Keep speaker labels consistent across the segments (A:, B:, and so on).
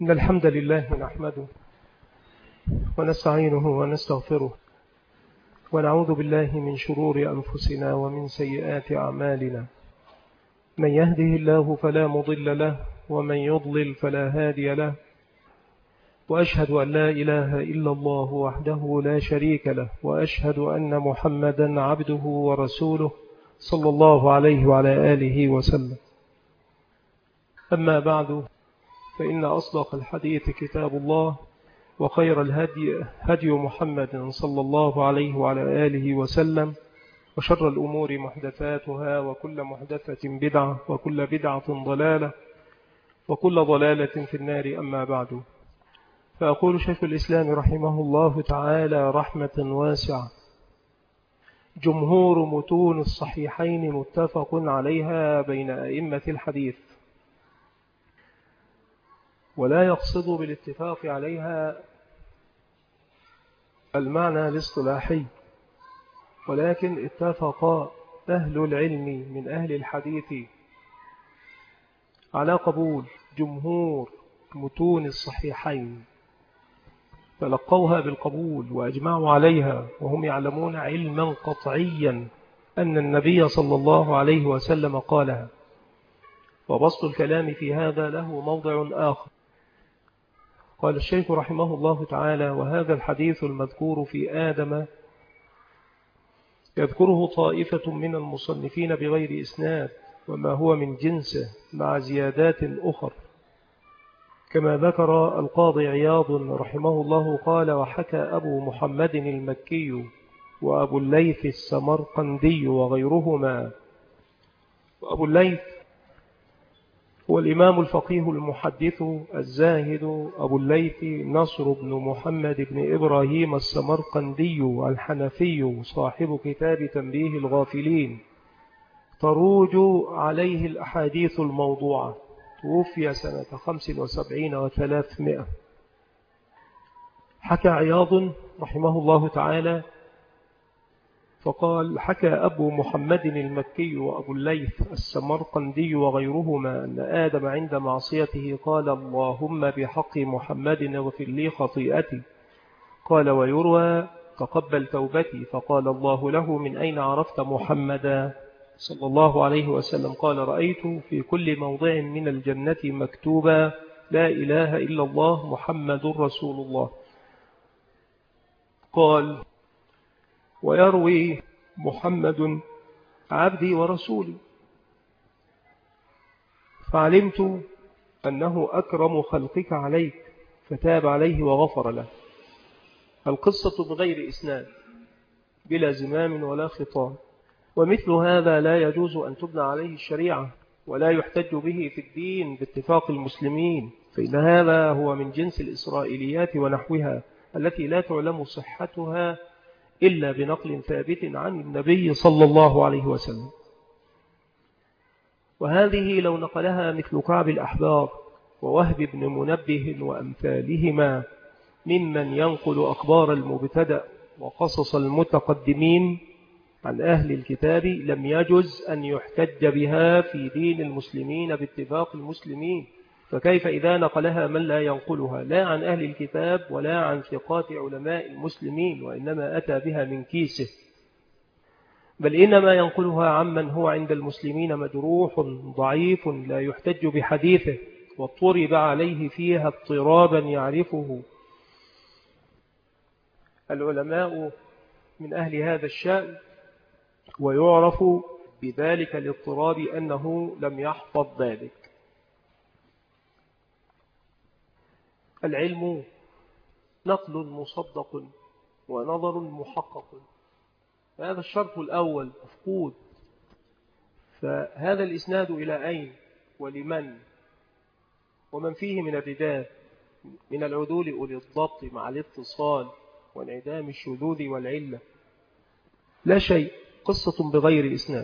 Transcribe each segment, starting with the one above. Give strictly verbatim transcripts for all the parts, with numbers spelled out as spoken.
A: إن الحمد لله نحمده ونستعينه ونستغفره ونعوذ بالله من شرور أنفسنا ومن سيئات أعمالنا. من يهده الله فلا مضل له ومن يضلل فلا هادي له، وأشهد أن لا إله إلا الله وحده لا شريك له، وأشهد أن محمدا عبده ورسوله صلى الله عليه وعلى آله وسلم. أما بعد، فإن أصدق الحديث كتاب الله، وخير الهدي هدي محمد صلى الله عليه وعلى آله وسلم، وشر الأمور محدثاتها، وكل محدثة بدعة، وكل بدعة ضلالة، وكل ضلالة في النار. أما بعد، فأقول شيخ الإسلام رحمه الله تعالى رحمة واسعة: جمهور متون الصحيحين متفق عليها بين أئمة الحديث، ولا يقصد بالاتفاق عليها المعنى الاصطلاحي، ولكن اتفق أهل العلم من أهل الحديث على قبول جمهور متون الصحيحين، تلقوها بالقبول وأجمعوا عليها، وهم يعلمون علما قطعيا أن النبي صلى الله عليه وسلم قالها. وبسط الكلام في هذا له موضع آخر. قال الشيخ رحمه الله تعالى: وهذا الحديث المذكور في آدم يذكره طائفة من المصنفين بغير إسناد، وما هو من جنسه مع زيادات أخر، كما ذكر القاضي عياض رحمه الله قال: وحكى أبو محمد المكي وأبو الليث السمرقندي وغيرهما. وأبو الليث هو الإمام الفقيه المحدث الزاهد أبو الليث نصر بن محمد بن إبراهيم السمرقندي الحنفي، صاحب كتاب تنبيه الغافلين، تروج عليه الأحاديث الموضوعة. توفي سنة خمس وسبعين وثلاثمائة. حكى عياض رحمه الله تعالى فقال: حكى أبو محمد المكي وأبو الليث السمرقندي وغيرهما أن آدم عند معصيته قال: اللهم بحق محمد اغفر لي خطيئتي. قال: ويروى: تقبل توبتي. فقال الله له: من أين عرفت محمدا صلى الله عليه وسلم؟ قال: رأيت في كل موضع من الجنة مكتوبا لا إله إلا الله محمد رسول الله. قال: ويروي محمد عبدي ورسولي، فعلمت أنه أكرم خلقك عليك، فتاب عليه وغفر له. القصة بغير إسناد، بلا زمام ولا خطاب، ومثل هذا لا يجوز أن تبنى عليه الشريعة، ولا يحتج به في الدين باتفاق المسلمين، فإن هذا هو من جنس الإسرائيليات ونحوها، التي لا تعلم صحتها إلا بنقل ثابت عن النبي صلى الله عليه وسلم. وهذه لو نقلها مثل كعب الأحبار ووهب بن منبه وأمثالهما ممن ينقل أخبار المبتدأ وقصص المتقدمين عن أهل الكتاب، لم يجز أن يحتج بها في دين المسلمين باتفاق المسلمين. فكيف إذا نقلها من لا ينقلها لا عن أهل الكتاب ولا عن ثقات علماء المسلمين، وإنما أتى بها من كيسه، بل إنما ينقلها عمن هو عند المسلمين مجروح ضعيف لا يحتج بحديثه، واضطرب عليه فيها اضطرابا يعرفه العلماء من أهل هذا الشأن، ويعرف بذلك الاضطراب أنه لم يحفظ ذلك. العلم نقل مصدق ونظر محقق، هذا الشرط الأول مفقود. فهذا الإسناد إلى أين ولمن ومن فيه من الرجال من العدول أولي الضبط مع الاتصال وانعدام الشذوذ والعلة؟ لا شيء، قصة بغير إسناد،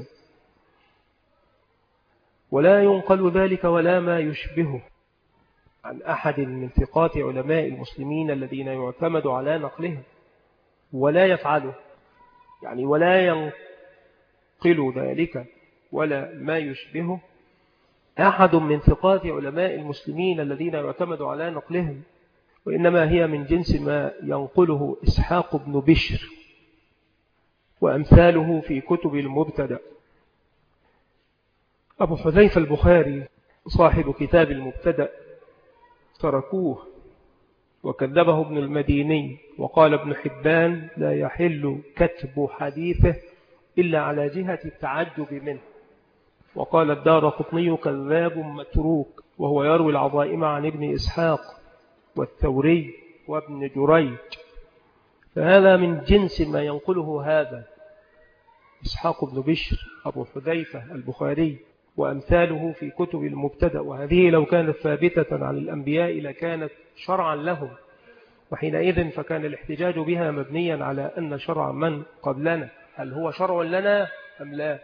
A: ولا ينقل ذلك ولا ما يشبهه عن أحد من ثقات علماء المسلمين الذين يعتمد على نقلهم، ولا يفعله، يعني ولا ينقل ذلك ولا ما يشبهه أحد من ثقات علماء المسلمين الذين يعتمد على نقلهم، وإنما هي من جنس ما ينقله إسحاق بن بشر وأمثاله في كتب المبتدأ. أبو حذيفة البخاري صاحب كتاب المبتدأ تركوه وكذبه ابن المديني، وقال ابن حبان لا يحل كتب حديثه إلا على جهة التعجب منه، وقال الدارقطني كذاب متروك، وهو يروي العظائم عن ابن إسحاق والثوري وابن جريج، فهذا من جنس ما ينقله هذا إسحاق بن بشر أبو حذيفة البخاري وأمثاله في كتب المبتدأ. وهذه لو كانت ثابتة عن الأنبياء لكانت شرعا لهم، وحينئذ فكان الاحتجاج بها مبنيا على أن شرع من قبلنا هل هو شرع لنا أم لا،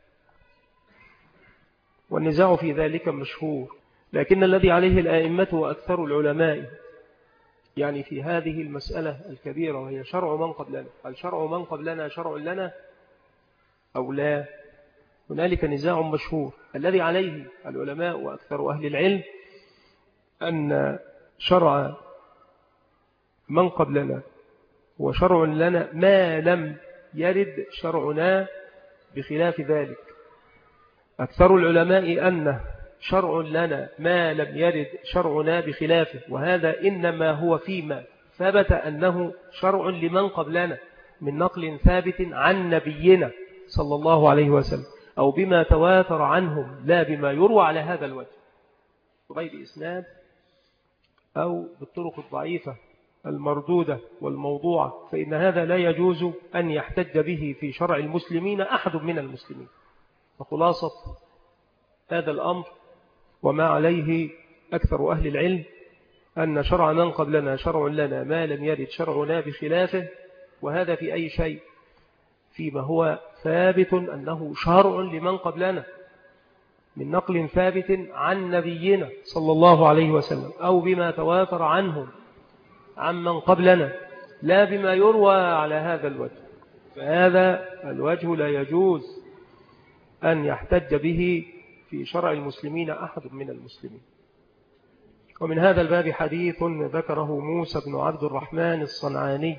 A: والنزاع في ذلك مشهور. لكن الذي عليه الآئمة وأكثر العلماء يعني في هذه المسألة الكبيرة وهي شرع من قبلنا، هل شرع من قبلنا شرع لنا أو لا، هنالك نزاع مشهور. الذي عليه العلماء وأكثر أهل العلم أن شرع من قبلنا هو شرع لنا ما لم يرد شرعنا بخلاف ذلك. أكثر العلماء أن شرع لنا ما لم يرد شرعنا بخلافه، وهذا إنما هو فيما ثبت أنه شرع لمن قبلنا من نقل ثابت عن نبينا صلى الله عليه وسلم، أو بما تواتر عنهم لا بما يروى على هذا الوجه بغير إسناد أو بالطرق الضعيفة المردودة والموضوعة، فإن هذا لا يجوز أن يحتج به في شرع المسلمين أحد من المسلمين. فخلاصة هذا الأمر وما عليه أكثر أهل العلم أن شرع من قبلنا شرع لنا ما لم يرد شرعنا بخلافه، وهذا في أي شيء فيما هو ثابت أنه شرع لمن قبلنا من نقل ثابت عن نبينا صلى الله عليه وسلم أو بما تواتر عنهم عمن قبلنا لا بما يروى على هذا الوجه، فهذا الوجه لا يجوز أن يحتج به في شرع المسلمين أحد من المسلمين. ومن هذا الباب حديث ذكره موسى بن عبد الرحمن الصنعاني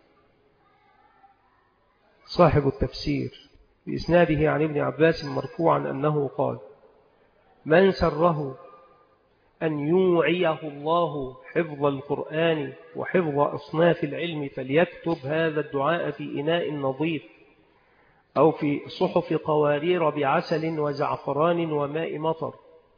A: صاحب التفسير بإسناده عن ابن عباس مرفوعا أنه قال: من سره أن يوعيه الله حفظ القرآن وحفظ أصناف العلم فليكتب هذا الدعاء في إناء نظيف أو في صحف قوارير بعسل وزعفران وماء مطر.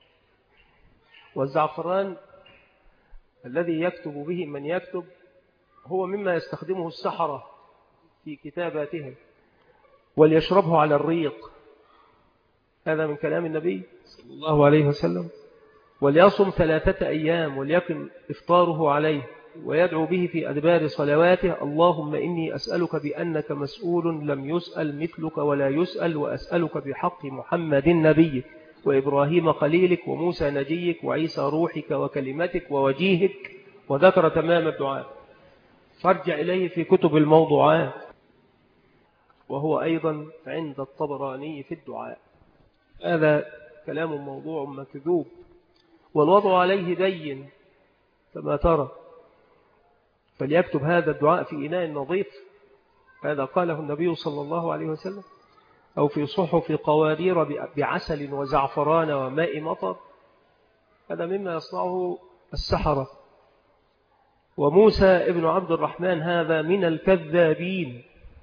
A: والزعفران الذي يكتب به من يكتب هو مما يستخدمه السحرة في كتاباتهم، وليشربه على الريق، هذا من كلام النبي صلى الله عليه وسلم. وليصم ثلاثة أيام وليكن إفطاره عليه، ويدعو به في أدبار صلواته: اللهم إني أسألك بأنك مسؤول لم يسأل مثلك ولا يسأل، وأسألك بحق محمد نبيك وإبراهيم خليلك وموسى نجيك وعيسى روحك وكلمتك ووجيهك، وذكر تمام الدعاء. فارجع إليه في كتب الموضوعات، وهو أيضا عند الطبراني في الدعاء. هذا كلام موضوع مكذوب، والوضع عليه بين كما ترى. فليكتب هذا الدعاء في إناء نظيف، هذا قاله النبي صلى الله عليه وسلم، أو في صحف قوارير بعسل وزعفران وماء مطر، هذا مما يصنعه السحرة. وموسى ابن عبد الرحمن هذا من الكذابين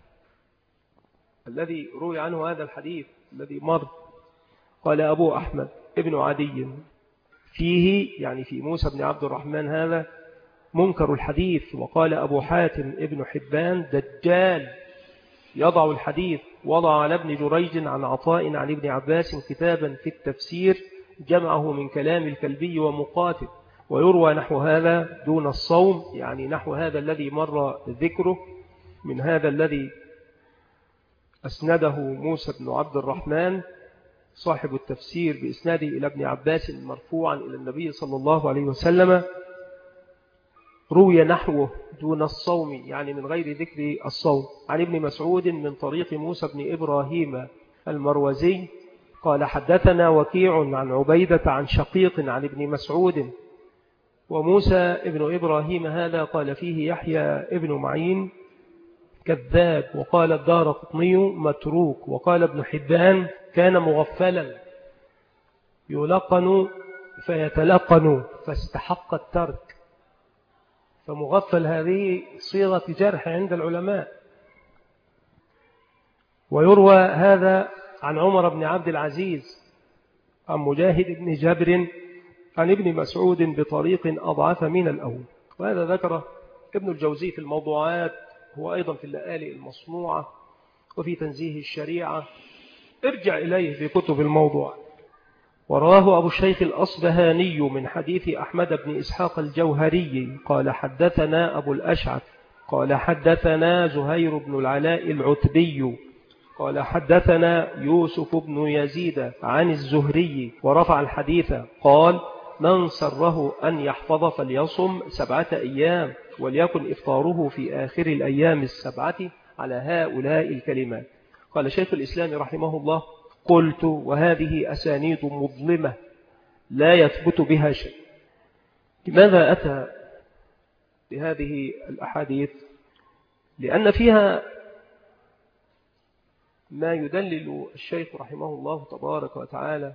A: الذي روي عنه هذا الحديث الذي مر. قال أبو أحمد ابن عدي فيه، يعني في موسى بن عبد الرحمن هذا، منكر الحديث. وقال أبو حاتم ابن حبان دجال يضع الحديث. وضع على ابن جريج عن عطاء عن ابن عباس كتابا في التفسير جمعه من كلام الكلبي ومقاتل، ويروى نحو هذا دون الصوم، يعني نحو هذا الذي مر ذكره من هذا الذي أسنده موسى بن عبد الرحمن صاحب التفسير بإسناده إلى ابن عباس مرفوعا إلى النبي صلى الله عليه وسلم. روي نحوه دون الصوم، يعني من غير ذكر الصوم، عن ابن مسعود من طريق موسى بن إبراهيم المروزي قال حدثنا وكيع عن عبيدة عن شقيق عن ابن مسعود. وموسى ابن إبراهيم هذا قال فيه يحيى ابن معين كذاب، وقال الدارقطني متروك، وقال ابن حبان كان مغفلا يلقن فيتلقن فاستحق الترك. فمغفل هذه صيغة جرح عند العلماء. ويروى هذا عن عمر بن عبد العزيز عن مجاهد بن جابر عن ابن مسعود بطريق أضعف من الأول. وهذا ذكره ابن الجوزي في الموضوعات، هو أيضا في اللآلئ المصنوعة وفي تنزيه الشريعة، ارجع إليه في كتب الموضوع. وراه أبو الشيخ الأصبهاني من حديث أحمد بن إسحاق الجوهري قال حدثنا أبو الأشعث قال حدثنا زهير بن العلاء العتبي قال حدثنا يوسف بن يزيد عن الزهري ورفع الحديث قال من سره أن يحفظ فليصم سبعة أيام وليكن إفطاره في آخر الأيام السبعة على هؤلاء الكلمات. قال شيخ الإسلام رحمه الله قلت وهذه أسانيد مظلمة لا يثبت بها شيء. لماذا أتى بهذه الأحاديث؟ لأن فيها ما يدلل الشيخ رحمه الله تبارك وتعالى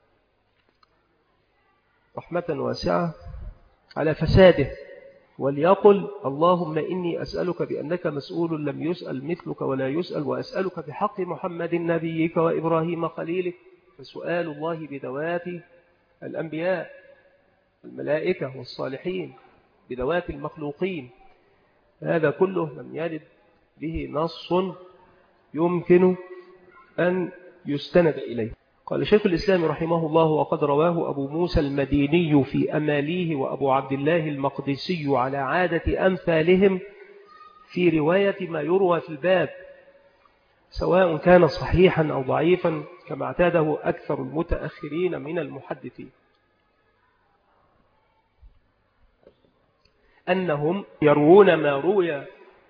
A: رحمة واسعة على فساده، وليقل اللهم إني أسألك بأنك مسؤول لم يسأل مثلك ولا يسأل، وأسألك بحق محمد نبيك وإبراهيم خليلك. فسؤال الله بذوات الأنبياء الملائكة والصالحين بذوات المخلوقين، هذا كله لم يرد به نص يمكن أن يستند إليه. قال شيخ الإسلام رحمه الله وقد رواه أبو موسى المديني في أماليه وأبو عبد الله المقدسي على عادة أمثالهم في رواية ما يروى في الباب، سواء كان صحيحا أو ضعيفا كما اعتاده أكثر المتأخرين من المحدثين، أنهم يروون ما روي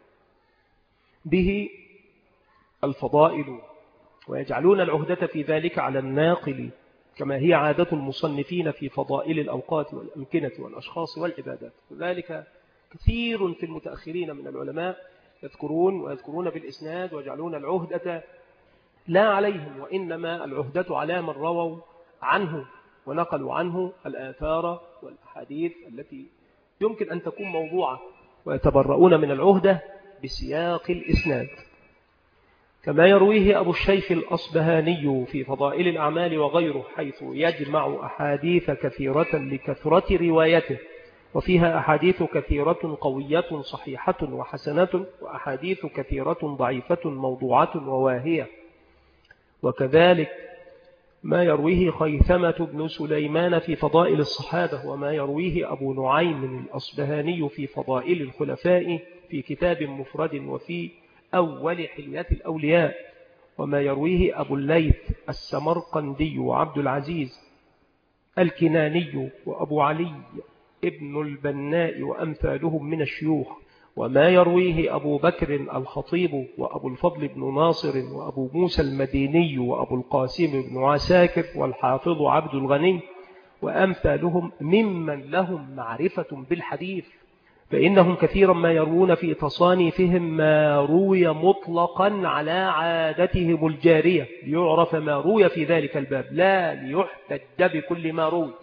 A: به الفضائل ويجعلون العهدة في ذلك على الناقل كما هي عادة المصنفين في فضائل الأوقات والأمكنة والأشخاص والعبادات. وذلك كثير في المتأخرين من العلماء يذكرون ويذكرون بالإسناد ويجعلون العهدة لا عليهم، وإنما العهدة على من رووا عنه ونقلوا عنه الآثار والأحاديث التي يمكن أن تكون موضوعة، ويتبرؤون من العهدة بسياق الإسناد. كما يرويه أبو الشيخ الأصبهاني في فضائل الأعمال وغيره، حيث يجمع أحاديث كثيرة لكثرة روايته، وفيها أحاديث كثيرة قوية صحيحة وحسنة، وأحاديث كثيرة ضعيفة موضوعة وواهية. وكذلك ما يرويه خيثمة بن سليمان في فضائل الصحابة، وما يرويه أبو نعيم الأصبهاني في فضائل الخلفاء في كتاب مفرد وفي أول حلية الأولياء، وما يرويه أبو الليث السمرقندي وعبد العزيز الكناني وأبو علي ابن البناء وأمثالهم من الشيوخ، وما يرويه أبو بكر الخطيب وأبو الفضل بن ناصر وأبو موسى المديني وأبو القاسم بن عساكر والحافظ عبد الغني وأمثالهم ممن لهم معرفة بالحديث، فإنهم كثيرا ما يروون في تصانيفهم ما روي مطلقا على عادتهم الجارية ليعرف ما روي في ذلك الباب، لا ليحتج بكل ما روي.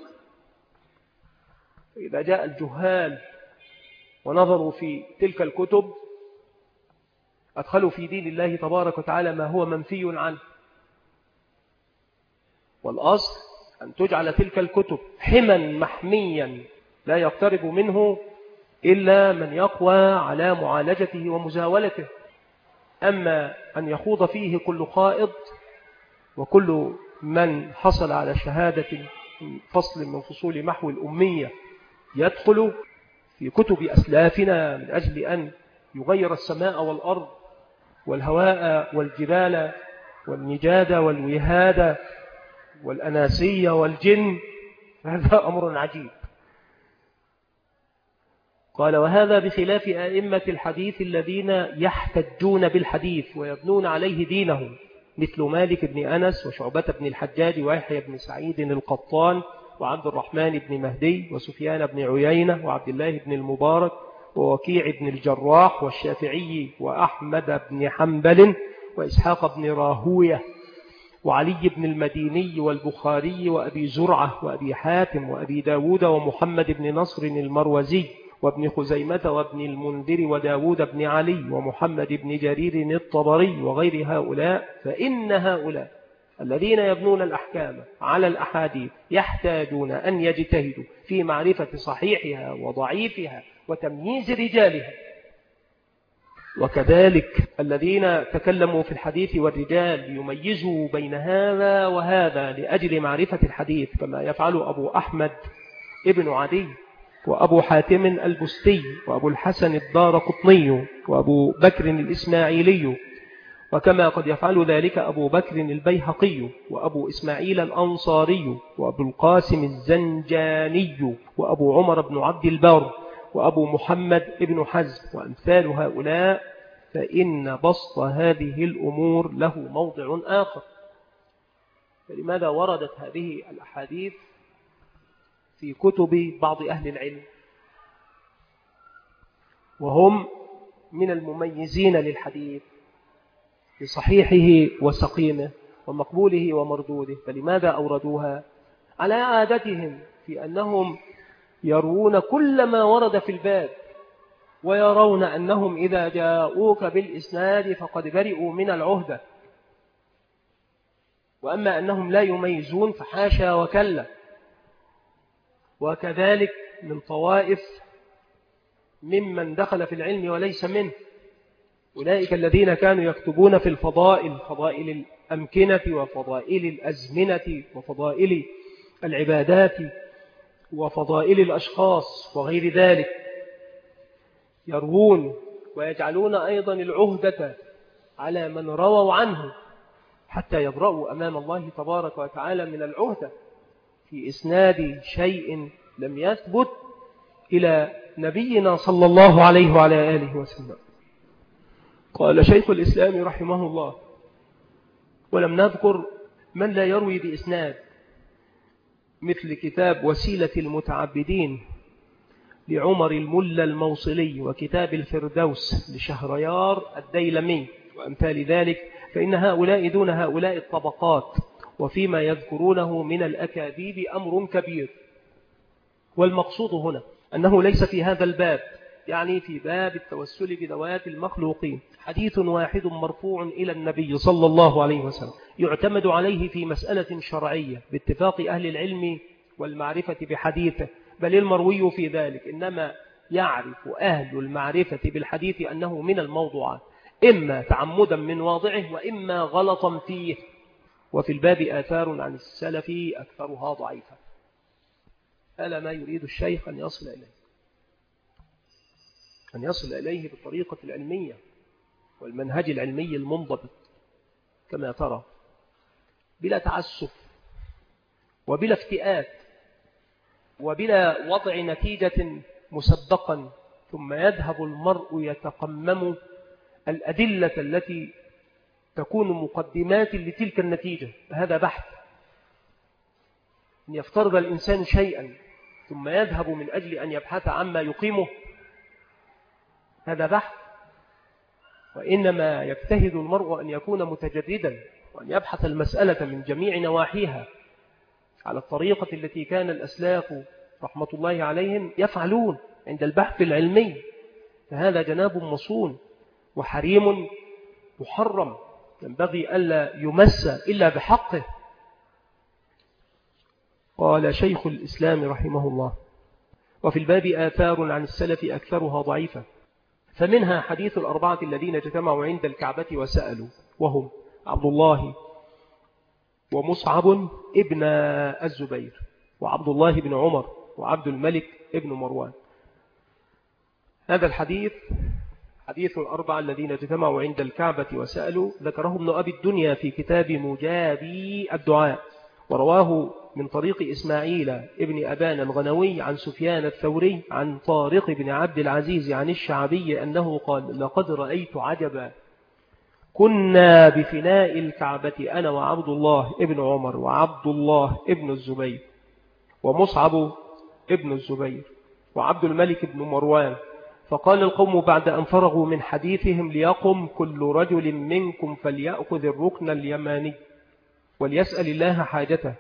A: إذا جاء الجهال ونظروا في تلك الكتب أدخلوا في دين الله تبارك وتعالى ما هو منفي عنه. والأصل أن تجعل تلك الكتب حما محميا لا يقترب منه إلا من يقوى على معالجته ومزاولته. أما أن يخوض فيه كل خائض وكل من حصل على شهادة فصل من فصول محو الأمية يدخل في كتب أسلافنا من أجل أن يغير السماء والأرض والهواء والجبال والنجاد والوهاد والأناسية والجن، هذا أمر عجيب. قال وهذا بخلاف أئمة الحديث الذين يحتجون بالحديث ويبنون عليه دينهم، مثل مالك بن أنس وشعبة بن الحجاج ويحيى بن سعيد القطان وعبد الرحمن بن مهدي وسفيان بن عيينة وعبد الله بن المبارك ووكيع بن الجراح والشافعي وأحمد بن حنبل وإسحاق بن راهوية وعلي بن المديني والبخاري وأبي زرعة وأبي حاتم وأبي داود ومحمد بن نصر المروزي وابن خزيمة وابن المنذر وداود بن علي ومحمد بن جرير الطبري وغير هؤلاء، فإن هؤلاء الذين يبنون الأحكام على الأحاديث يحتاجون أن يجتهدوا في معرفة صحيحها وضعيفها وتمييز رجالها. وكذلك الذين تكلموا في الحديث والرجال يميزوا بين هذا وهذا لأجل معرفة الحديث، كما يفعل أبو أحمد ابن عدي وأبو حاتم البستي وأبو الحسن الدارقطني وأبو بكر الإسماعيلي، وكما قد يفعل ذلك أبو بكر البيهقي وأبو إسماعيل الأنصاري وأبو القاسم الزنجاني وأبو عمر بن عبد البر وأبو محمد بن حزم وأمثال هؤلاء، فإن بسط هذه الأمور له موضع آخر. فلماذا وردت هذه الأحاديث في كتب بعض أهل العلم وهم من المميزين للحديث بصحيحه وسقيمه ومقبوله ومردوده؟ فلماذا أوردوها؟ على عادتهم في أنهم يرون كل ما ورد في الباب ويرون أنهم إذا جاءوك بالإسناد فقد برئوا من العهدة، وأما أنهم لا يميزون فحاشا وكلا. وكذلك من طوائف ممن دخل في العلم وليس منه، أولئك الذين كانوا يكتبون في الفضائل، فضائل الأمكنة وفضائل الأزمنة وفضائل العبادات وفضائل الأشخاص وغير ذلك، يروون ويجعلون أيضا العهدة على من رووا عنه حتى يبرأوا أمام الله تبارك وتعالى من العهدة في إسناد شيء لم يثبت إلى نبينا صلى الله عليه وعلى آله وسلم. قال شيخ الإسلام رحمه الله: ولم نذكر من لا يروي بإسناد، مثل كتاب وسيلة المتعبدين لعمر الملا الموصلي وكتاب الفردوس لشهريار الديلمي وأمثال ذلك، فإن هؤلاء دون هؤلاء الطبقات، وفيما يذكرونه من الأكاذيب أمر كبير. والمقصود هنا أنه ليس في هذا الباب، يعني في باب التوسل بذوات المخلوقين، حديث واحد مرفوع إلى النبي صلى الله عليه وسلم يعتمد عليه في مسألة شرعية باتفاق أهل العلم والمعرفة بحديثه، بل المروي في ذلك إنما يعرف أهل المعرفة بالحديث أنه من الموضوعات، إما تعمدا من واضعه وإما غلطا فيه. وفي الباب آثار عن السلف أكثرها ضعيفة. هذا ما يريد الشيخ أن يصل إليه، أن يصل إليه بالطريقة العلمية والمنهج العلمي المنضبط كما ترى، بلا تعسف وبلا افتئات وبلا وضع نتيجة مسبقا ثم يذهب المرء يتقمم الأدلة التي تكون مقدمات لتلك النتيجة. هذا بحث. أن يفترض الإنسان شيئا ثم يذهب من أجل أن يبحث عما يقيمه، هذا بحث. وإنما يجتهد المرء أن يكون متجردا وأن يبحث المسألة من جميع نواحيها على الطريقة التي كان الأسلاف رحمة الله عليهم يفعلون عند البحث العلمي. فهذا جناب مصون وحريم محرم، ينبغي ألا يمس إلا بحقه. قال شيخ الإسلام رحمه الله: وفي الباب آثار عن السلف أكثرها ضعيفة، فمنها حديث الأربعة الذين اجتمعوا عند الكعبة وسألوا، وهم عبد الله ومصعب ابن الزبير وعبد الله بن عمر وعبد الملك ابن مروان. هذا الحديث حديث الأربعة الذين اجتمعوا عند الكعبة وسألوا ذكره ابن أبي الدنيا في كتاب مجابي الدعاء، ورواه من طريق إسماعيل ابن أبان الغنوي عن سفيان الثوري عن طارق بن عبد العزيز عن الشعبي أنه قال: لقد رأيت عجبا، كنا بفناء الكعبة أنا وعبد الله ابن عمر وعبد الله ابن الزبير ومصعب ابن الزبير وعبد الملك بن مروان، فقال القوم بعد أن فرغوا من حديثهم ليقم كل رجل منكم فليأخذ الركن اليماني وليسأل الله حاجته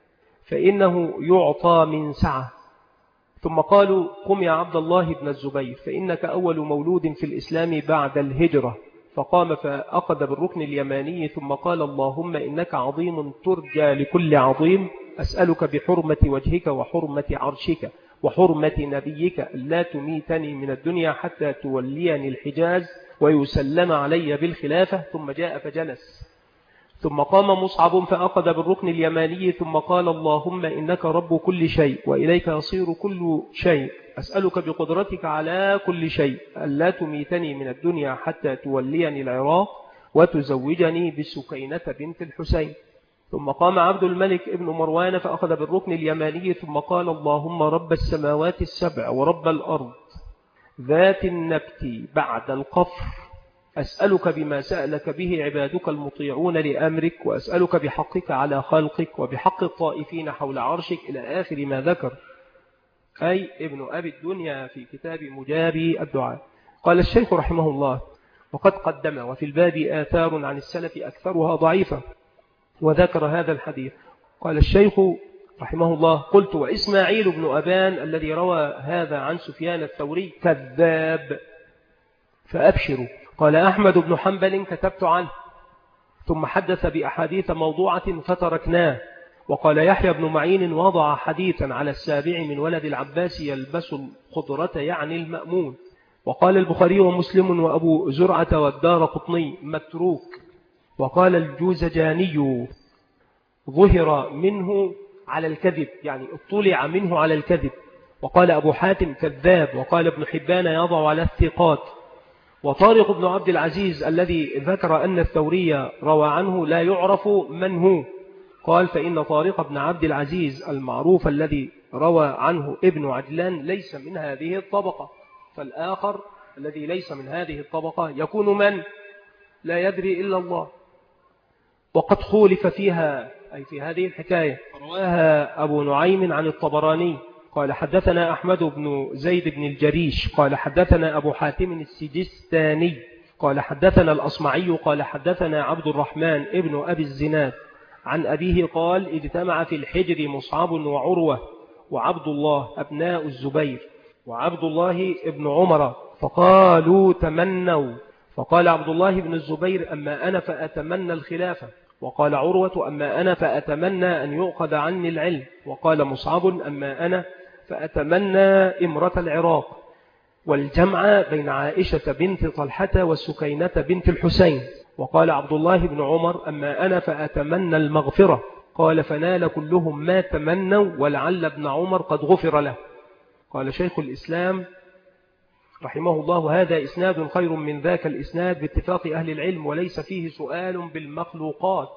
A: فإنه يعطى من سعة. ثم قالوا قم يا عبد الله بن الزبير فإنك أول مولود في الإسلام بعد الهجرة. فقام فأخذ بالركن اليماني ثم قال اللهم إنك عظيم ترجى لكل عظيم، أسألك بحرمة وجهك وحرمة عرشك وحرمة نبيك ألا تميتني من الدنيا حتى توليني الحجاز ويسلم علي بالخلافة. ثم جاء فجلس. ثم قام مصعب فأخذ بالركن اليماني ثم قال اللهم إنك رب كل شيء وإليك يصير كل شيء، أسألك بقدرتك على كل شيء ألا تميتني من الدنيا حتى توليني العراق وتزوجني بسكينة بنت الحسين. ثم قام عبد الملك ابن مروان فأخذ بالركن اليماني ثم قال اللهم رب السماوات السبع ورب الأرض ذات النبت بعد القفر، أسألك بما سألك به عبادك المطيعون لأمرك وأسألك بحقك على خلقك وبحق الطائفين حول عرشك إلى آخر ما ذكر، أي ابن أبي الدنيا في كتاب مجابي الدعاء. قال الشيخ رحمه الله وقد قدم وفي الباب آثار عن السلف أكثرها ضعيفة وذكر هذا الحديث. قال الشيخ رحمه الله قلت وإسماعيل بن أبان الذي روى هذا عن سفيان الثوري كذاب فأبشروا. قال أحمد بن حنبل كتبت عنه ثم حدث بأحاديث موضوعة فتركناه. وقال يحيى بن معين وضع حديثا على السابع من ولد العباس يلبس الخضرة يعني المأمون. وقال البخاري ومسلم وأبو زرعة والدار قطني متروك. وقال الجوزجاني ظهر منه على الكذب يعني اطلع منه على الكذب. وقال أبو حاتم كذاب. وقال ابن حبان يضع على الثقات. وطارق بن عبد العزيز الذي ذكر أن الثوري روى عنه لا يعرف من هو، قال فإن طارق بن عبد العزيز المعروف الذي روى عنه ابن عجلان ليس من هذه الطبقة، فالآخر الذي ليس من هذه الطبقة يكون من لا يدري إلا الله. وقد خولف فيها أي في هذه الحكاية، رواها أبو نعيم عن الطبراني قال حدثنا أحمد بن زيد بن الجريش قال حدثنا أبو حاتم السجستاني قال حدثنا الأصمعي قال حدثنا عبد الرحمن ابن أبي الزناد عن أبيه قال اجتمع في الحجر مصعب وعروة وعبد الله أبناء الزبير وعبد الله ابن عمر فقالوا تمنوا. فقال عبد الله بن الزبير أما أنا فأتمنى الخلافة. وقال عروة أما أنا فأتمنى أن يؤخذ عني العلم. وقال مصعب أما أنا فأتمنى إمرة العراق والجمع بين عائشة بنت طلحة والسكينة بنت الحسين. وقال عبد الله بن عمر أما أنا فأتمنى المغفرة. قال فنال كلهم ما تمنوا ولعل ابن عمر قد غفر له. قال شيخ الإسلام رحمه الله هذا إسناد خير من ذاك الإسناد باتفاق أهل العلم وليس فيه سؤال بالمخلوقات.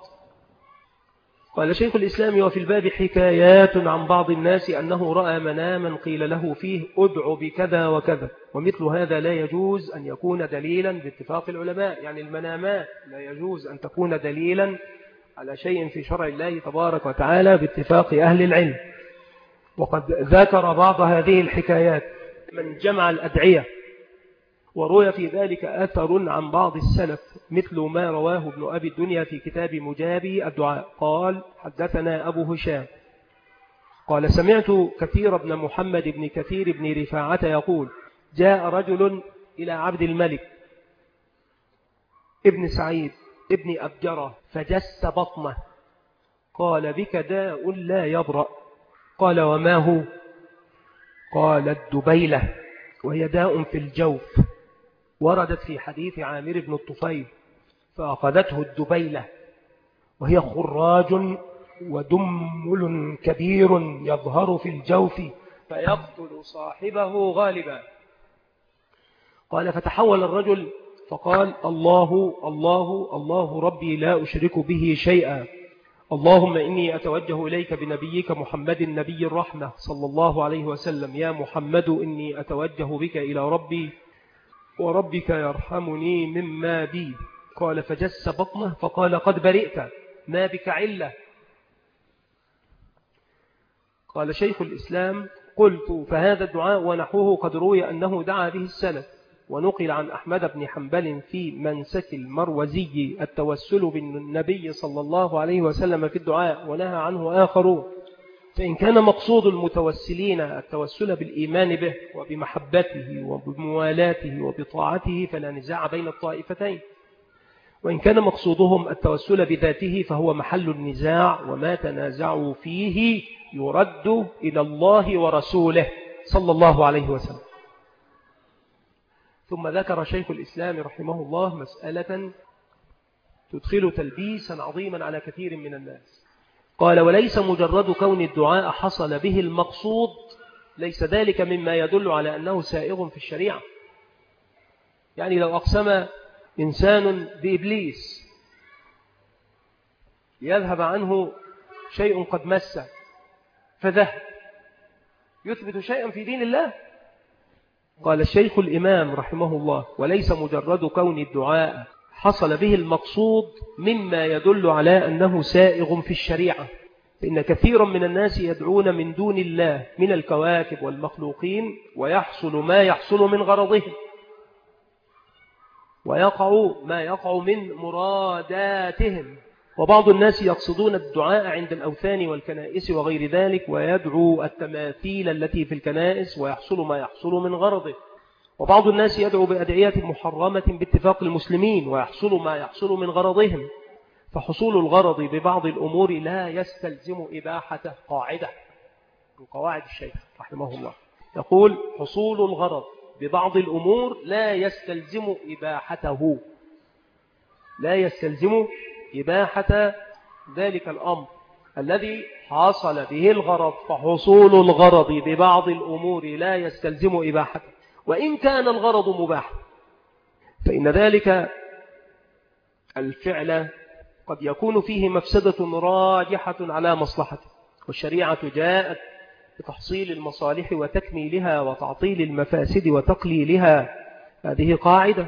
A: قال شيخ الإسلام وفي الباب حكايات عن بعض الناس أنه رأى مناما قيل له فيه أدع بكذا وكذا، ومثل هذا لا يجوز أن يكون دليلا باتفاق العلماء، يعني المنامات لا يجوز أن تكون دليلا على شيء في شرع الله تبارك وتعالى باتفاق أهل العلم. وقد ذكر بعض هذه الحكايات من جمع الأدعية، وروي في ذلك أثر عن بعض السلف مثل ما رواه ابن أبي الدنيا في كتاب مجابي الدعاء قال حدثنا أبو هشام قال سمعت كثير بن محمد بن كثير بن رفاعة يقول جاء رجل إلى عبد الملك ابن سعيد ابن أبجرة فجس بطنه قال بك داء لا يبرأ. قال وما هو؟ قال الدبيلة وهي داء في الجوف وردت في حديث عامر بن الطفيل فأخذته الدبيلة وهي خراج ودمل كبير يظهر في الجوف فيقتل صاحبه غالبا. قال فتحول الرجل فقال الله الله الله ربي لا أشرك به شيئا، اللهم إني أتوجه إليك بنبيك محمد النبي الرحمة صلى الله عليه وسلم، يا محمد إني أتوجه بك إلى ربي وربك يرحمني مما بي. قال فجس بطنه فقال قد برئت، ما بك علة؟ قال شيخ الإسلام قلت فهذا الدعاء ونحوه قد روي أنه دعا به السلف، ونقل عن أحمد بن حنبل في منسك المروزي التوسل بالنبي صلى الله عليه وسلم في الدعاء، ونهى عنه آخرون. فإن كان مقصود المتوسلين التوسل بالإيمان به وبمحبته وبموالاته وبطاعته فلا نزاع بين الطائفتين، وإن كان مقصودهم التوسل بذاته فهو محل النزاع، وما تنازعوا فيه يرد إلى الله ورسوله صلى الله عليه وسلم. ثم ذكر شيخ الإسلام رحمه الله مسألة تدخل تلبيسا عظيما على كثير من الناس. قال وليس مجرد كون الدعاء حصل به المقصود ليس ذلك مما يدل على أنه سائغ في الشريعة. يعني لو أقسم إنسان بإبليس يذهب عنه شيء قد مسه فذهب، يثبت شيئا في دين الله؟ قال الشيخ الإمام رحمه الله وليس مجرد كون الدعاء حصل به المقصود مما يدل على أنه سائغ في الشريعة، فإن كثيرا من الناس يدعون من دون الله من الكواكب والمخلوقين ويحصل ما يحصل من غرضهم، ويقع ما يقع من مراداتهم. وبعض الناس يقصدون الدعاء عند الأوثان والكنائس وغير ذلك، ويدعو التماثيل التي في الكنائس ويحصل ما يحصل من غرضه. وبعض الناس يدعو بأدعية محرمة باتفاق المسلمين ويحصل ما يحصل من غرضهم. فحصول الغرض ببعض الأمور لا يستلزم إباحته. قاعدة من قواعد الشيخ رحمه الله يقول حصول الغرض ببعض الأمور لا يستلزم إباحته، لا يستلزم إباحة ذلك الأمر الذي حصل به الغرض. فحصول الغرض ببعض الأمور لا يستلزم إباحته، وإن كان الغرض مباح فإن ذلك الفعل قد يكون فيه مفسدة راجحة على مصلحته، والشريعة جاءت بتحصيل المصالح وتكميلها وتعطيل المفاسد وتقليلها. هذه قاعدة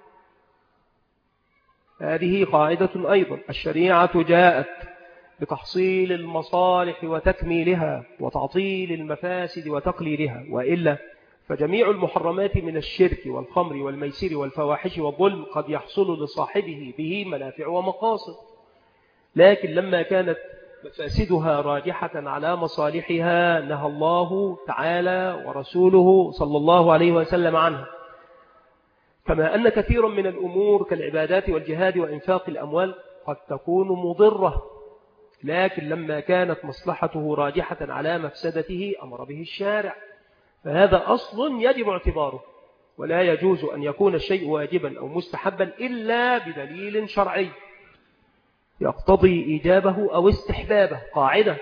A: هذه قاعدة أيضا. الشريعة جاءت بتحصيل المصالح وتكميلها وتعطيل المفاسد وتقليلها، وإلا فجميع المحرمات من الشرك والخمر والميسر والفواحش والظلم قد يحصل لصاحبه به منافع ومقاصد، لكن لما كانت مفاسدها راجحة على مصالحها نهى الله تعالى ورسوله صلى الله عليه وسلم عنها. كما أن كثير من الأمور كالعبادات والجهاد وإنفاق الأموال قد تكون مضرة، لكن لما كانت مصلحته راجحة على مفسدته أمر به الشارع، فهذا أصل يجب اعتباره. ولا يجوز أن يكون الشيء واجبا أو مستحبا إلا بدليل شرعي يقتضي إيجابه أو استحبابه. قاعدة: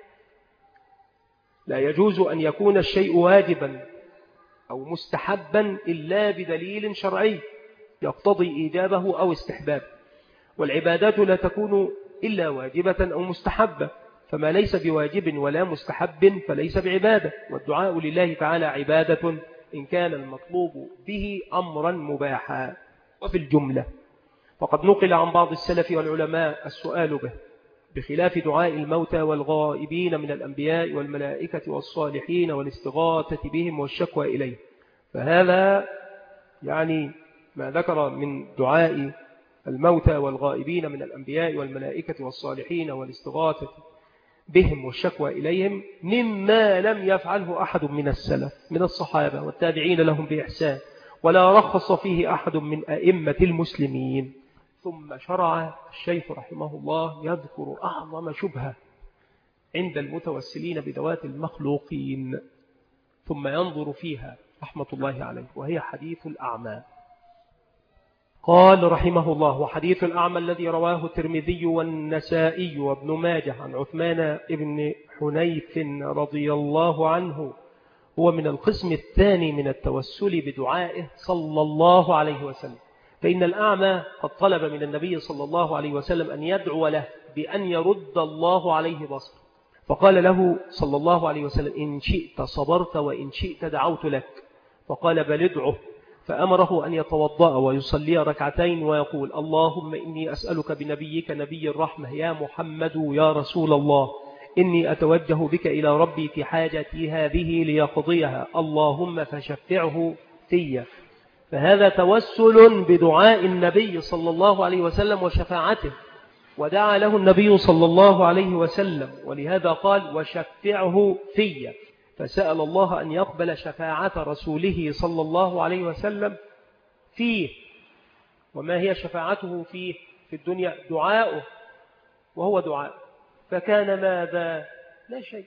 A: لا يجوز أن يكون الشيء واجبا أو مستحبا إلا بدليل شرعي يقتضي إيجابه أو استحبابه. والعبادات لا تكون إلا واجبة أو مستحبة، فما ليس بواجب ولا مستحب فليس بعبادة. والدعاء لله تعالى عبادة إن كان المطلوب به أمرا مباحا. وفي الجملة فقد نقل عن بعض السلف والعلماء السؤال به، بخلاف دعاء الموتى والغائبين من الأنبياء والملائكة والصالحين والاستغاثة بهم والشكوى إليه. فهذا يعني ما ذكر من دعاء الموتى والغائبين من الأنبياء والملائكة والصالحين والاستغاثة بهم والشكوى إليهم مما لم يفعله أحد من السلف من الصحابة والتابعين لهم بإحسان، ولا رخص فيه أحد من أئمة المسلمين. ثم شرع الشيخ رحمه الله يذكر أعظم شبهة عند المتوسلين بذوات المخلوقين، ثم ينظر فيها رحمة الله عليه، وهي حديث الأعمى. قال رحمه الله: وحديث الأعمى الذي رواه الترمذي والنسائي وابن ماجه عن عثمان بن حنيف رضي الله عنه هو من القسم الثاني من التوسل بدعائه صلى الله عليه وسلم. فإن الأعمى قد طلب من النبي صلى الله عليه وسلم أن يدعو له بأن يرد الله عليه بصره، فقال له صلى الله عليه وسلم: إن شئت صبرت وإن شئت دعوت لك. فقال: بل ادعه فأمره أن يتوضأ ويصلي ركعتين ويقول اللهم إني أسألك بنبيك نبي الرحمة يا محمد يا رسول الله إني أتوجه بك إلى ربي في حاجتي هذه ليقضيها اللهم فشفعه في. فهذا توسل بدعاء النبي صلى الله عليه وسلم وشفاعته، ودعا له النبي صلى الله عليه وسلم، ولهذا قال وشفعه في، فسأل الله أن يقبل شفاعة رسوله صلى الله عليه وسلم فيه. وما هي شفاعته فيه في الدنيا؟ دعاؤه، وهو دعاء. فكان ماذا؟ لا شيء.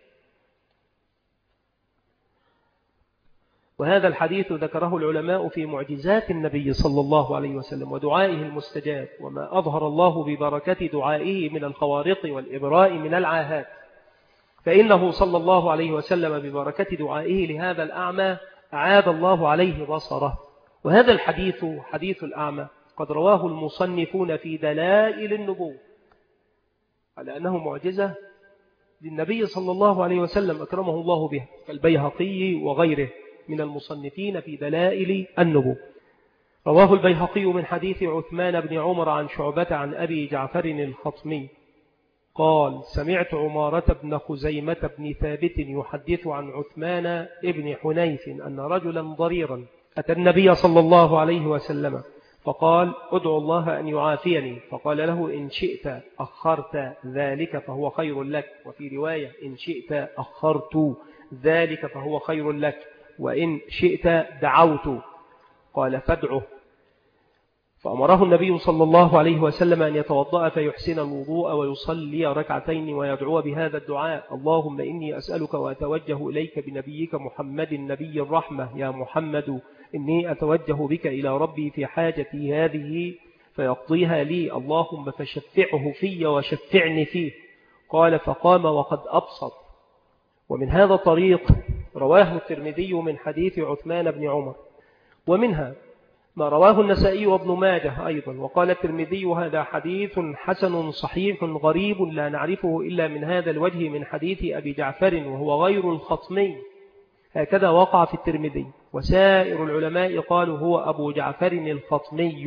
A: وهذا الحديث ذكره العلماء في معجزات النبي صلى الله عليه وسلم ودعائه المستجاب، وما أظهر الله ببركة دعائه من الخوارق والإبراء من العاهات. فإنه صلى الله عليه وسلم ببركة دعائه لهذا الأعمى أعاد الله عليه بصره. وهذا الحديث حديث الأعمى قد رواه المصنفون في دلائل النبوة على أنه معجزة للنبي صلى الله عليه وسلم أكرمه الله بها، كالبيهقي وغيره من المصنفين في دلائل النبوة. رواه البيهقي من حديث عثمان بن عمر عن شعبة عن أبي جعفر الخطمي قال سمعت عمارة بن خزيمة بن ثابت يحدث عن عثمان بن حنيف أن رجلا ضريرا أتى النبي صلى الله عليه وسلم فقال ادعو الله أن يعافيني، فقال له إن شئت أخرت ذلك فهو خير لك، وفي رواية إن شئت أخرت ذلك فهو خير لك، وإن شئت دعوت. قال فادعه. فأمره النبي صلى الله عليه وسلم أن يتوضأ فيحسن الوضوء ويصلي ركعتين ويدعو بهذا الدعاء اللهم إني أسألك وأتوجه إليك بنبيك محمد نبي الرحمة يا محمد إني أتوجه بك إلى ربي في حاجتي هذه فيقضيها لي اللهم فشفعه في وشفعني فيه. قال فقام وقد أبصر. ومن هذا الطريق رواه الترمذي من حديث عثمان بن عمر، ومنها ما رواه النسائي وابن ماجه أيضا. وقال الترمذي هذا حديث حسن صحيح غريب لا نعرفه إلا من هذا الوجه من حديث أبي جعفر وهو غير الخطمي، هكذا وقع في الترمذي. وسائر العلماء قالوا هو أبو جعفر الخطمي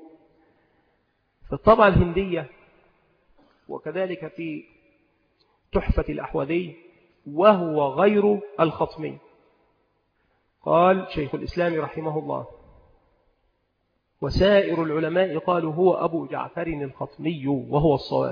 A: في الطبعة الهندية، وكذلك في تحفة الأحوذي وهو غير الخطمي. قال شيخ الإسلام رحمه الله وسائر العلماء قالوا هو أبو جعفر الخطمي وهو الصواب.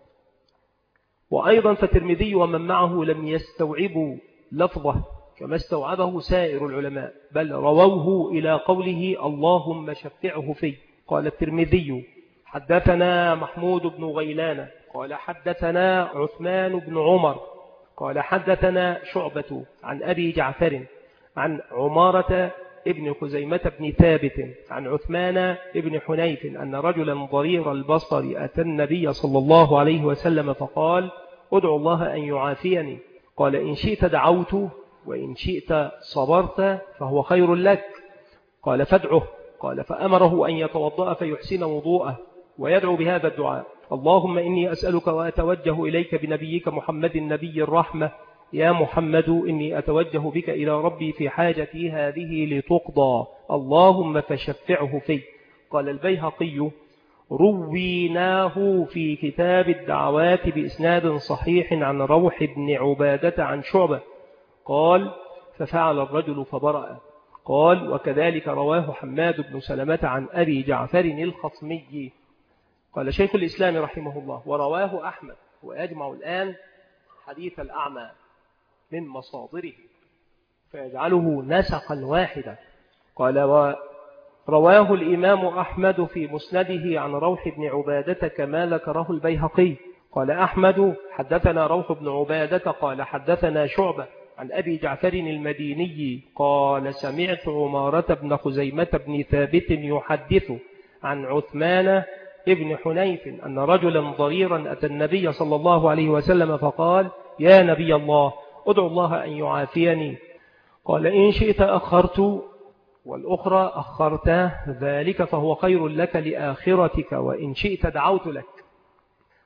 A: وأيضا فالترمذي ومن معه لم يستوعبوا لفظه كما استوعبه سائر العلماء، بل رووه إلى قوله اللهم شفعه في. قال الترمذي حدثنا محمود بن غيلان قال حدثنا عثمان بن عمر قال حدثنا شعبة عن أبي جعفر عن عمارة ابن خزيمة بن ثابت عن عثمان ابن حنيف أن رجلا ضرير البصر أتى النبي صلى الله عليه وسلم فقال ادعو الله أن يعافيني. قال إن شئت دعوت وإن شئت صبرت فهو خير لك. قال فادعه. قال فأمره أن يتوضأ فيحسن وضوءه ويدعو بهذا الدعاء اللهم إني أسألك وأتوجه إليك بنبيك محمد النبي الرحمة يا محمد إني أتوجه بك إلى ربي في حاجتي هذه لتقضى اللهم فشفعه في. قال البيهقي رويناه في كتاب الدعوات بإسناد صحيح عن روح بن عبادة عن شعبة قال ففعل الرجل فبرأ. قال وكذلك رواه حماد بن سلمة عن أبي جعفر الخطمي. قال شيخ الإسلام رحمه الله ورواه أحمد وأجمع الآن حديث الأعمى من مصادره فيجعله نسقا واحدا. قال ورواه الإمام أحمد في مسنده عن روح بن عبادة كما ذكره البيهقي. قال أحمد حدثنا روح بن عبادة قال حدثنا شعبة عن أبي جعفر المديني قال سمعت عمارة بن خزيمة بن ثابت يحدث عن عثمان ابن حنيف أن رجلا ضريرا أتى النبي صلى الله عليه وسلم فقال يا نبي الله ادعو الله أن يعافيني. قال إن شئت أخرت والأخرى أخرت ذلك فهو خير لك لآخرتك وإن شئت دعوت لك.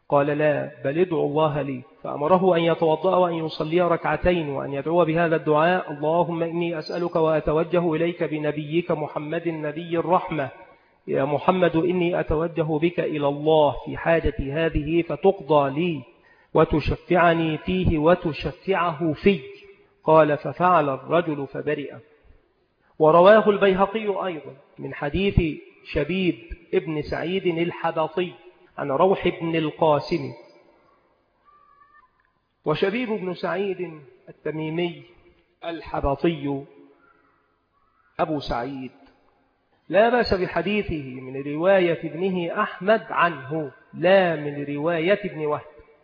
A: قال لا، بل ادعو الله لي. فأمره أن يتوضأ وأن يصلي ركعتين وأن يدعو بهذا الدعاء: اللهم إني أسألك وأتوجه إليك بنبيك محمد نبي الرحمة، يا محمد إني أتوجه بك إلى الله في حاجتي هذه فتقضى لي وتشفعني فيه وتشفعه في. قال: ففعل الرجل فبرئ. ورواه البيهقي أيضا من حديث شبيب ابن سعيد الحبطي عن روح بن القاسم. وشبيب بن سعيد التميمي الحبطي أبو سعيد لا بأس بحديثه من رواية ابنه أحمد عنه، لا من رواية ابن وهب،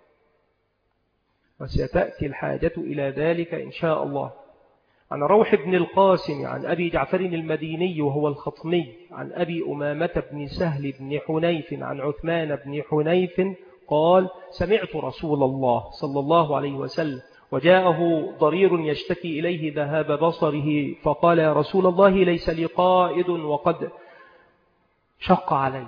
A: وستأتي الحاجة إلى ذلك إن شاء الله. عن روح بن القاسم عن أبي جعفر المديني وهو الخطمي عن أبي أمامة بن سهل بن حنيف عن عثمان بن حنيف قال: سمعت رسول الله صلى الله عليه وسلم وجاءه ضرير يشتكي إليه ذهاب بصره، فقال: يا رسول الله ليس لي قائد وقد شق علي.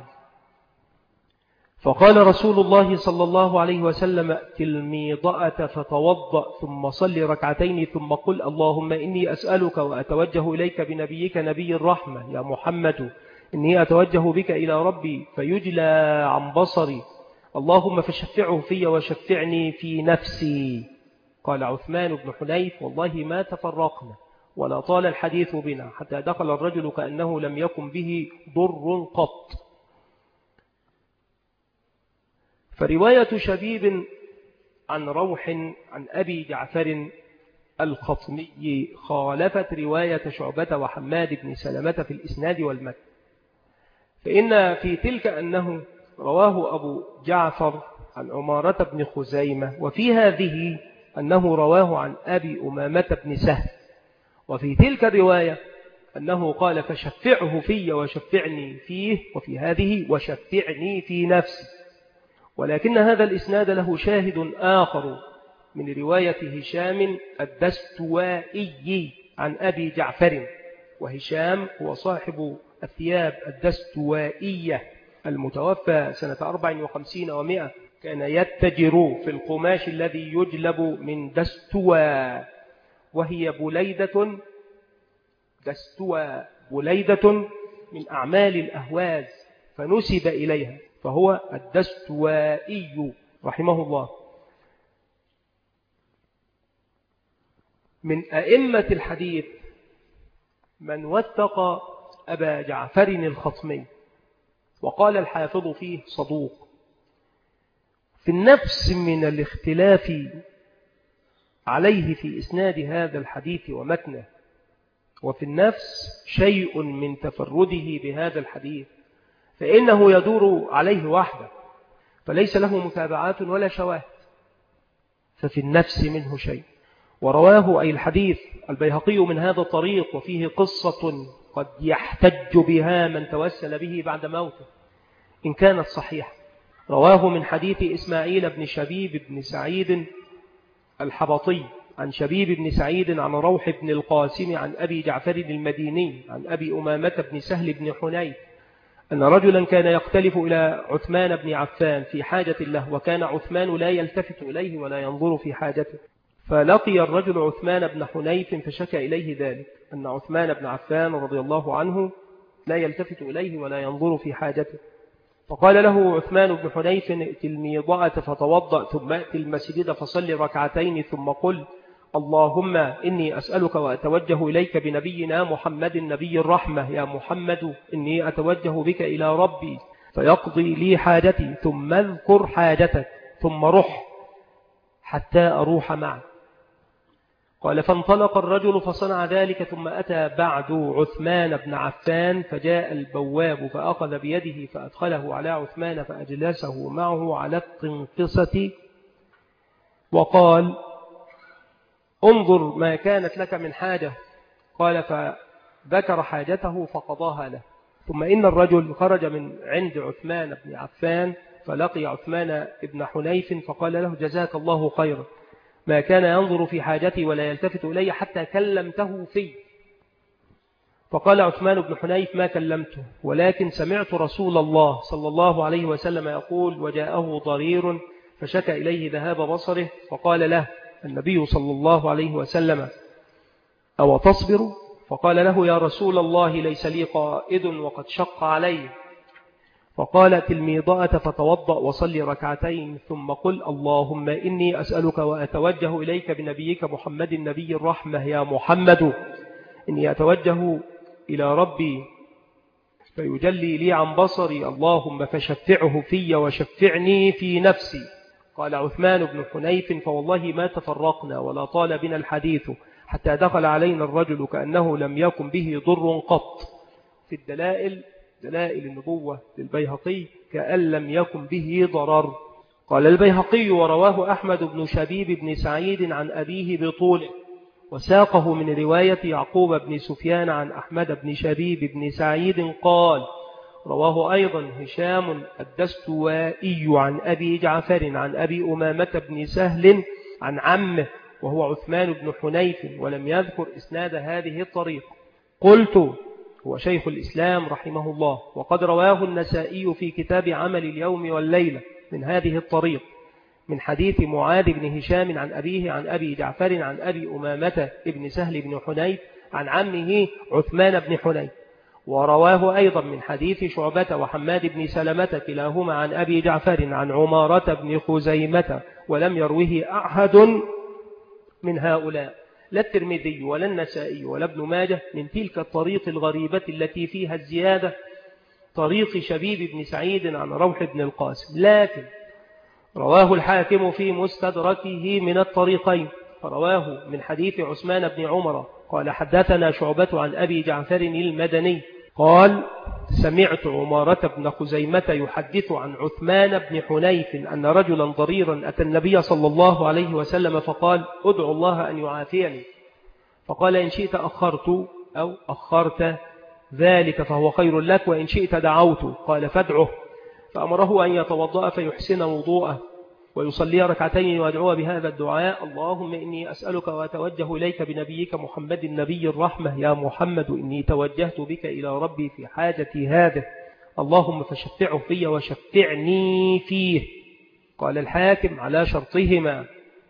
A: فقال رسول الله صلى الله عليه وسلم: ائت الميضأة فتوضأ ثم صل ركعتين ثم قل: اللهم إني أسألك وأتوجه إليك بنبيك نبي الرحمة، يا محمد إني أتوجه بك إلى ربي فيجلى عن بصري، اللهم فشفعه في وشفعني في نفسي. قال عثمان بن حنيف: والله ما تفرقنا ولا طال الحديث بنا حتى دخل الرجل كأنه لم يكن به ضر قط. فرواية شبيب عن روح عن أبي جعفر الخطمي خالفت رواية شعبة وحماد بن سلمة في الإسناد والمتن، فإن في تلك أنه رواه أبو جعفر عن عمارة بن خزيمة، وفي هذه أنه رواه عن أبي أمامة بن سهل، وفي تلك الرواية أنه قال: فشفعه في وشفعني فيه، وفي هذه: وشفعني في نفسي. ولكن هذا الإسناد له شاهد آخر من رواية هشام الدستوائي عن أبي جعفر، وهشام هو صاحب الثياب الدستوائية المتوفى سنة أربع وخمسين ومائة، كان يتجر في القماش الذي يجلب من دستوى، وهي بليدة دستوى بليدة من أعمال الأهواز فنسب إليها، فهو الدستوائي رحمه الله. من أئمة الحديث من وثق أبا جعفر الخطمي وقال الحافظ فيه صدوق. في النفس من الاختلاف عليه في إسناد هذا الحديث ومتنه، وفي النفس شيء من تفرده بهذا الحديث، فإنه يدور عليه وحده فليس له متابعات ولا شواهد، ففي النفس منه شيء. ورواه أي الحديث البيهقي من هذا الطريق، وفيه قصة قد يحتج بها من توسل به بعد موته إن كانت صحيحة. رواه من حديث إسماعيل بن شبيب بن سعيد الحبطي عن شبيب بن سعيد عن روح بن القاسم عن أبي جعفر المديني عن أبي أمامة بن سهل بن حنيف أن رجلا كان يختلف إلى عثمان بن عفان في حاجة له، وكان عثمان لا يلتفت إليه ولا ينظر في حاجته، فلقي الرجل عثمان بن حنيف فشكى إليه ذلك، أن عثمان بن عفان رضي الله عنه لا يلتفت إليه ولا ينظر في حاجته. فقال له عثمان بن حنيف: ائت الميضأة فتوضأ ثم ائت المسجد فصل ركعتين ثم قل: اللهم إني أسألك وأتوجه إليك بنبينا محمد نبي الرحمة، يا محمد إني أتوجه بك إلى ربي فيقضي لي حاجتي، ثم اذكر حاجتك ثم رح حتى أروح معك. قال: فانطلق الرجل فصنع ذلك، ثم أتى بعد عثمان بن عفان فجاء البواب فأخذ بيده فأدخله على عثمان فأجلسه معه على القنقصة وقال: انظر ما كانت لك من حاجة. قال: فذكر حاجته فقضاها له. ثم إن الرجل خرج من عند عثمان بن عفان فلقي عثمان بن حنيف فقال له: جزاك الله خيرا، ما كان ينظر في حاجتي ولا يلتفت إلي حتى كلمته فيه. فقال عثمان بن حنيف: ما كلمته، ولكن سمعت رسول الله صلى الله عليه وسلم يقول: وجاءه ضرير فشكى إليه ذهاب بصره، فقال له النبي صلى الله عليه وسلم: أو تصبر؟ فقال له: يا رسول الله ليس لي قائد وقد شق علي. فقال: تلميضة فتوضأ وصلي ركعتين ثم قل: اللهم إني أسألك وأتوجه إليك بنبيك محمد النبي الرحمة يا محمد إني أتوجه إلى ربي فيجلي لي عن بصري، اللهم فشفعه في وشفعني في نفسي. قال عثمان بن حنيف: فوالله ما تفرقنا ولا طال بنا الحديث حتى دخل علينا الرجل كأنه لم يكن به ضر قط. في الدلائل دلائل النبوة للبيهقي: كأن لم يكن به ضرر. قال البيهقي: ورواه أحمد بن شبيب بن سعيد عن أبيه بطوله، وساقه من رواية يعقوب بن سفيان عن أحمد بن شبيب بن سعيد قال: رواه أيضا هشام الدستوائي عن أبي جعفر عن أبي أمامة بن سهل عن عمه وهو عثمان بن حنيف، ولم يذكر إسناد هذه الطريق. قلت: هو شيخ الإسلام رحمه الله، وقد رواه النسائي في كتاب عمل اليوم والليلة من هذه الطريق من حديث معاذ بن هشام عن أبيه عن أبي جعفر عن أبي أمامة بن سهل بن حنيف عن عمه عثمان بن حنيف. ورواه أيضا من حديث شعبة وحماد بن سلمة كلاهما عن أبي جعفر عن عمارة بن خزيمة، ولم يروه أحد من هؤلاء، لا الترمذي ولا النسائي ولا ابن ماجه، من تلك الطريق الغريبة التي فيها الزيادة، طريق شبيب بن سعيد عن روح بن القاسم. لكن رواه الحاكم في مستدركه من الطريقين، فرواه من حديث عثمان بن عمر قال: حدثنا شعبة عن أبي جعفر المدني قال: سمعت عمارة بن خزيمة يحدث عن عثمان بن حنيف أن رجلا ضريرا أتى النبي صلى الله عليه وسلم فقال: أدعو الله أن يعافيني. فقال: إن شئت أخرت أو أخرت ذلك فهو خير لك، وإن شئت دعوت. قال: فادعه. فأمره أن يتوضأ فيحسن وضوءه ويصلي ركعتين ويدعو بهذا الدعاء: اللهم إني أسألك وأتوجه إليك بنبيك محمد النبي الرحمة يا محمد إني توجهت بك إلى ربي في حاجتي هذه، اللهم فشفعه في وشفعني فيه. قال الحاكم: على شرطهما.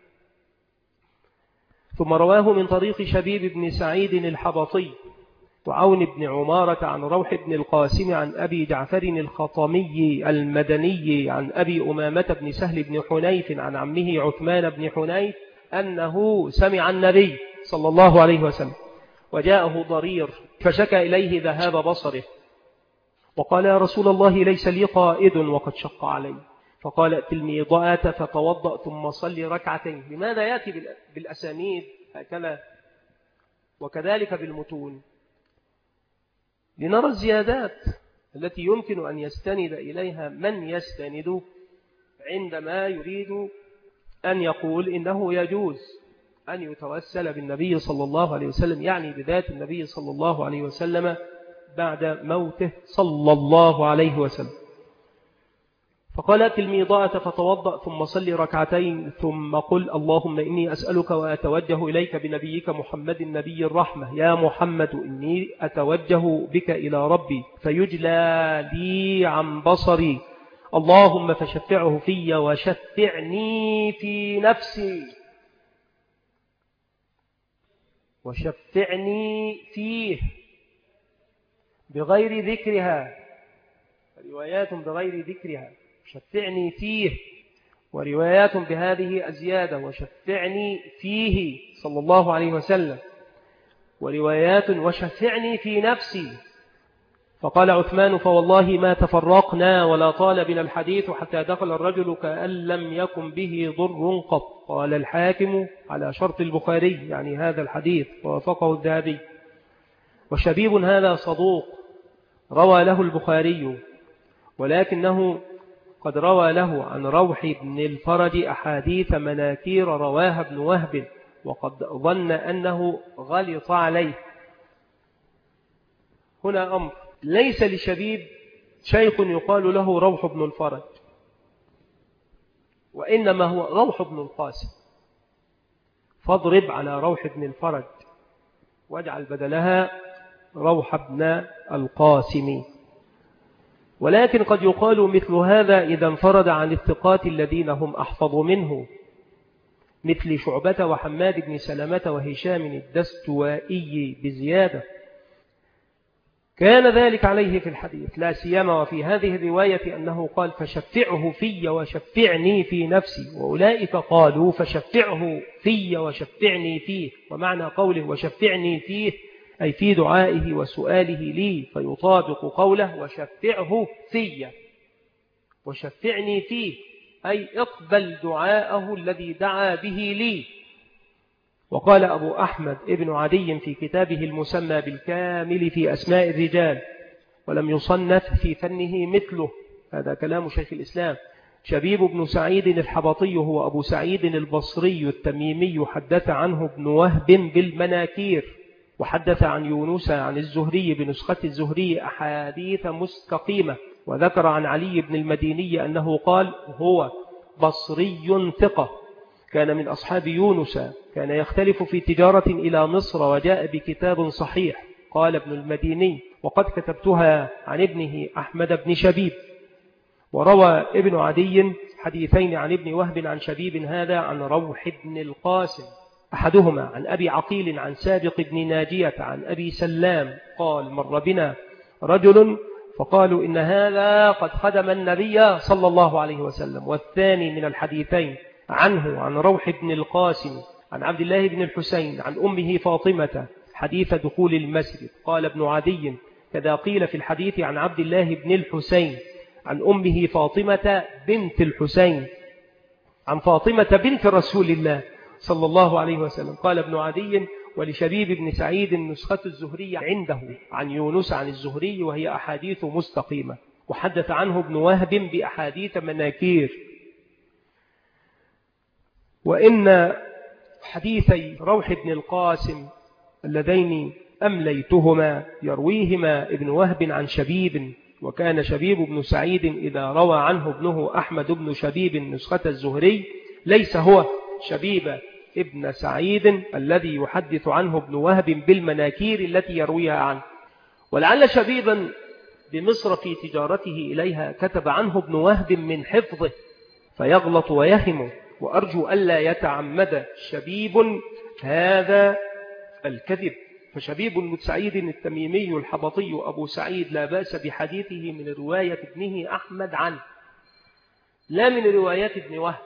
A: ثم رواه من طريق شبيب بن سعيد الحبطي وعون بن عمارة عن روح بن القاسم عن أبي جعفر الخطمي المدني عن أبي أمامة بن سهل بن حنيف عن عمه عثمان بن حنيف أنه سمع النبي صلى الله عليه وسلم وجاءه ضرير فشكى إليه ذهاب بصره، وقال: يا رسول الله ليس لي قائد وقد شق علي. فقال: ائت الميضاة فتوضأ ثم صلي ركعتين. لماذا يأتي بالأسانيد هكذا وكذلك بالمتون؟ لنرى الزيادات التي يمكن أن يستند إليها من يستند عندما يريد أن يقول إنه يجوز أن يتوسل بالنبي صلى الله عليه وسلم، يعني بذات النبي صلى الله عليه وسلم بعد موته صلى الله عليه وسلم. فقال: ائت الميضاة فتوضأ ثم صلي ركعتين ثم قل: اللهم إني أسألك وأتوجه إليك بنبيك محمد النبي الرحمة يا محمد إني أتوجه بك إلى ربي فيجلى لي عن بصري، اللهم فشفعه في وشفعني في نفسي وشفعني فيه بغير ذكرها، روايات بغير ذكرها شفعني فيه، وروايات بهذه الزيادة وشفعني فيه صلى الله عليه وسلم، وروايات وشفعني في نفسي. فقال عثمان: فوالله ما تفرقنا ولا طال بنا الحديث حتى دخل الرجل كأن لم يكن به ضر قط. قال الحاكم: على شرط البخاري، يعني هذا الحديث، ووافقه الذهبي. وشبيب هذا صدوق روى له البخاري، ولكنه قد روى له عن روح بن الفرج أحاديث مناكير رواها ابن وهب، وقد ظن أنه غلط عليه. هنا أمر: ليس لشبيب شيخ يقال له روح بن الفرج، وإنما هو روح بن القاسم، فاضرب على روح بن الفرج واجعل بدلها روح بن القاسم. ولكن قد يقال مثل هذا إذا انفرد عن الثقات الذين هم أحفظ منه، مثل شعبة وحماد بن سلمة وهشام الدستوائي بزيادة، كان ذلك عليه في الحديث، لا سيما وفي هذه الرواية أنه قال فشفعه في وشفعني في نفسي، وأولئك قالوا فشفعه في وشفعني فيه، ومعنى قوله وشفعني فيه أي في دعائه وسؤاله لي، فيطابق قوله وشفعه في وشفعني فيه أي اقبل دعاءه الذي دعا به لي. وقال أبو أحمد ابن عدي في كتابه المسمى بالكامل في أسماء الرجال ولم يصنف في فنه مثله، هذا كلام شيخ الإسلام، شبيب بن سعيد الحبطي هو أبو سعيد البصري التميمي، حدث عنه ابن وهب بالمناكير، وحدث عن يونس عن الزهري بنسخة الزهري أحاديث مستقيمة، وذكر عن علي بن المديني أنه قال هو بصري ثقة كان من أصحاب يونس، كان يختلف في تجارة إلى مصر وجاء بكتاب صحيح. قال ابن المديني وقد كتبتها عن ابنه أحمد بن شبيب. وروى ابن عدي حديثين عن ابن وهب عن شبيب هذا عن روح بن القاسم، أحدهما عن أبي عقيل عن سابق بن ناجية عن أبي سلام قال مر بنا رجل فقالوا إن هذا قد خدم النبي صلى الله عليه وسلم. والثاني من الحديثين عنه عن روح بن القاسم عن عبد الله بن الحسين عن أمه فاطمة حديث دخول المسجد. قال ابن عدي كذا قيل في الحديث عن عبد الله بن الحسين عن أمه فاطمة بنت الحسين عن فاطمة بنت رسول الله صلى الله عليه وسلم. قال ابن عدي ولشبيب بن سعيد نسخة الزهري عنده عن يونس عن الزهري وهي أحاديث مستقيمة، وحدث عنه ابن وهب بأحاديث مناكير. وإن حديثي روح بن القاسم اللذين أمليتهما يرويهما ابن وهب عن شبيب، وكان شبيب بن سعيد إذا روى عنه ابنه أحمد بن شبيب نسخة الزهري ليس هو شبيب ابن سعيد الذي يحدث عنه ابن وهب بالمناكير التي يرويها عنه. ولعل شبيبا بمصر في تجارته إليها كتب عنه ابن وهب من حفظه فيغلط ويهم، وأرجو ألا يتعمد شبيب هذا الكذب. فشبيب بن سعيد التميمي الحبطي أبو سعيد لا بأس بحديثه من رواية ابنه أحمد عنه لا من روايات ابن وهب.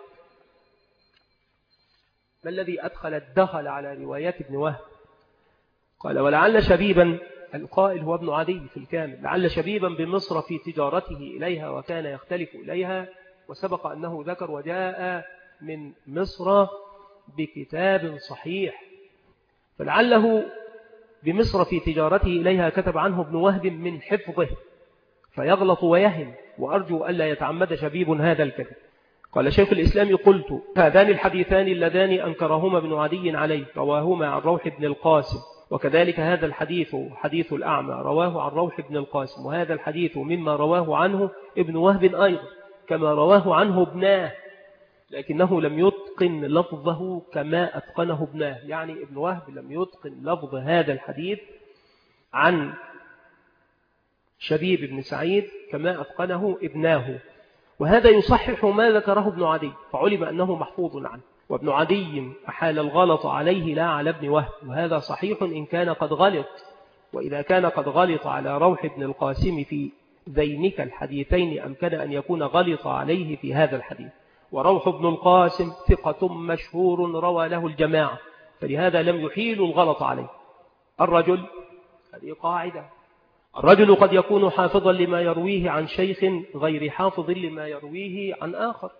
A: ما الذي أدخل الدخل على روايات ابن وهب؟ قال ولعل شبيبا، القائل هو ابن عدي في الكامل، لعل شبيبا بمصر في تجارته إليها وكان يختلف إليها، وسبق أنه ذكر وجاء من مصر بكتاب صحيح، فلعله بمصر في تجارته إليها كتب عنه ابن وهب من حفظه فيغلط ويهم، وأرجو ألا يتعمد شبيب هذا الكذب. قال شيخ الإسلام قلت هذان الحديثان اللذان أنكرهما ابن عدي عليه رواهما عن روح بن القاسم، وكذلك هذا الحديث حديث الأعمى رواه عن روح بن القاسم، وهذا الحديث مما رواه عنه ابن وهب أيضا كما رواه عنه ابناه، لكنه لم يتقن لفظه كما أتقنه ابناه، يعني ابن وهب لم يتقن لفظ هذا الحديث عن شبيب بن سعيد كما أتقنه ابناه، وهذا يصحح ما ذكره ابن عدي فعلم أنه محفوظ عنه. وابن عدي أحال الغلط عليه لا على ابن وهب، وهذا صحيح إن كان قد غلط، وإذا كان قد غلط على روح بن القاسم في ذينك الحديثين أمكن أن يكون غلط عليه في هذا الحديث. وروح بن القاسم ثقة مشهور روى له الجماعة، فلهذا لم يحيل الغلط عليه. الرجل، هذه قاعدة، الرجل قد يكون حافظا لما يرويه عن شيخ غير حافظ لما يرويه عن آخر.